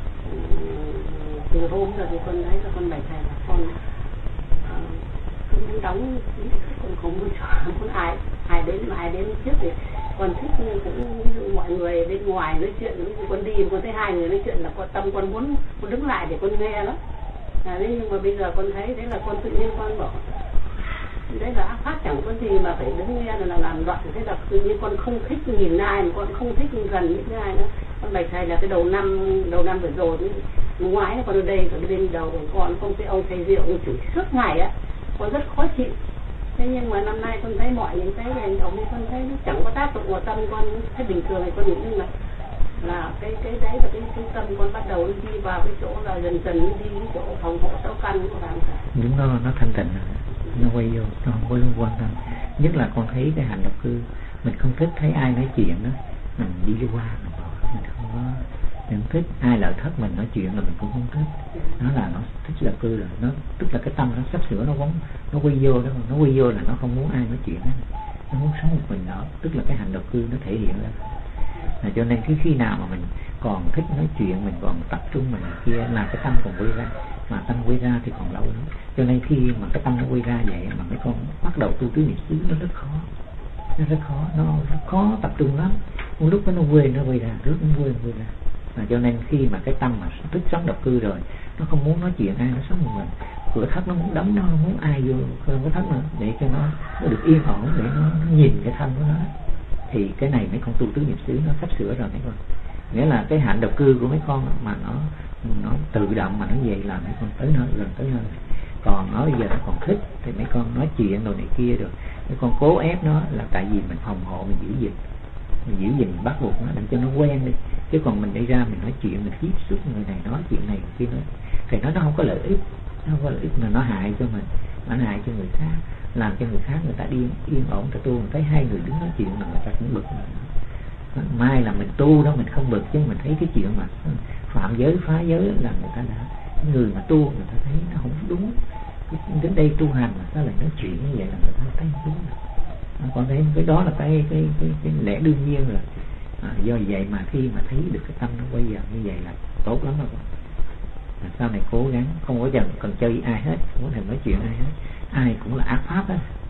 từ hôm giờ thì con thấy là con bày thầy là con không muốn đóng, con không muốn cho muốn ai đến trước thì con thích cũng ví dụ mọi người bên ngoài nói chuyện, ví dụ con đi con thấy 2 người nói chuyện là con tâm con muốn đứng lại để con nghe lắm. Thế nhưng mà bây giờ con thấy đấy là con tự nhiên con bảo đấy là ác pháp, chẳng có gì mà phải đứng nghe là làm loạn. Thế là tự nhiên con không thích nhìn ai, mà con không thích gần những ai nữa. Con bạch thầy là cái đầu năm vừa rồi ngoái con ở đây ở bên đầu con không thấy ông thầy Diệu chửi suốt ngày á, con rất khó chịu. Thế nhưng mà năm nay con thấy mọi những cái hành động thì con thấy nó chẳng có tác dụng vào tâm con, thấy bình thường thì con nghĩ là cái đấy là cái tâm con bắt đầu đi vào cái chỗ là dần đi cái chỗ phòng hộ 6 căn của bạn. Đúng đó, nó thanh tịnh, nó quay vô, nó không có quan tâm. Nhất là con thấy cái hành động cư, mình không thích thấy ai nói chuyện đó, mình đi qua mình không có, mình không thích ai lợi thất mình nói chuyện là mình cũng không thích. Nó là nó thích lập cư rồi, nó tức là cái tâm nó sắp sửa nó quay vô đó, nó quay vô là nó không muốn ai nói chuyện đó. Nó muốn sống một mình đó, tức là cái hành động cư nó thể hiện ra. Cho nên khi nào mà mình còn thích nói chuyện, mình còn tập trung mình kia là cái tâm còn quay ra, mà tâm quay ra thì còn lâu lắm. Cho nên khi mà cái tâm nó quay ra vậy mà mấy con bắt đầu tu tứ niệm xứ nó rất khó, nó rất khó tập trung lắm. Một lúc nó quên nó quay ra, lúc nó quên ra. Cho nên khi mà cái tâm mà thích sống độc cư rồi, nó không muốn nói chuyện ai, nó sống một mình. Cửa thất nó muốn đóng, nó không muốn ai vô cái thất nữa, để cho nó được yên ổn, để nó nhìn cái thân của nó. thì cái này mấy con tu tứ niệm xứ nó sắp sửa rồi mấy con. Nghĩa là cái hạnh độc cư của mấy con mà nó tự động mà nó vậy là mấy con tới nơi gần tới nơi. Còn nó bây giờ nó còn thích thì mấy con nói chuyện đồ này kia rồi mấy con cố ép nó là tại vì mình phòng hộ, mình giữ gìn mình bắt buộc nó làm cho nó quen đi. Chứ còn mình đi ra mình nói chuyện, mình tiếp xúc người này nói chuyện này kia nói thì nó không có lợi ích, mà nó hại cho mình, nó hại cho người khác, làm cho người khác người ta yên ổn, ta tu, mình thấy hai người đứng nói chuyện mà người ta cũng bực. Mai là mình tu đó mình không bực, chứ mình thấy cái chuyện mà phạm giới phá giới là người ta đã, người mà tu người ta thấy nó không đúng, đến đây tu hành mà sao lại nói chuyện như vậy là người ta thấy không đúng. Còn thấy cái đó là cái lẽ đương nhiên rồi. Do vậy mà khi mà thấy được cái tâm nó quay giờ như vậy là tốt lắm rồi. Sau này cố gắng không có cần chơi ai hết, không có thèm nói chuyện ai hết, ai cũng là ác pháp đó.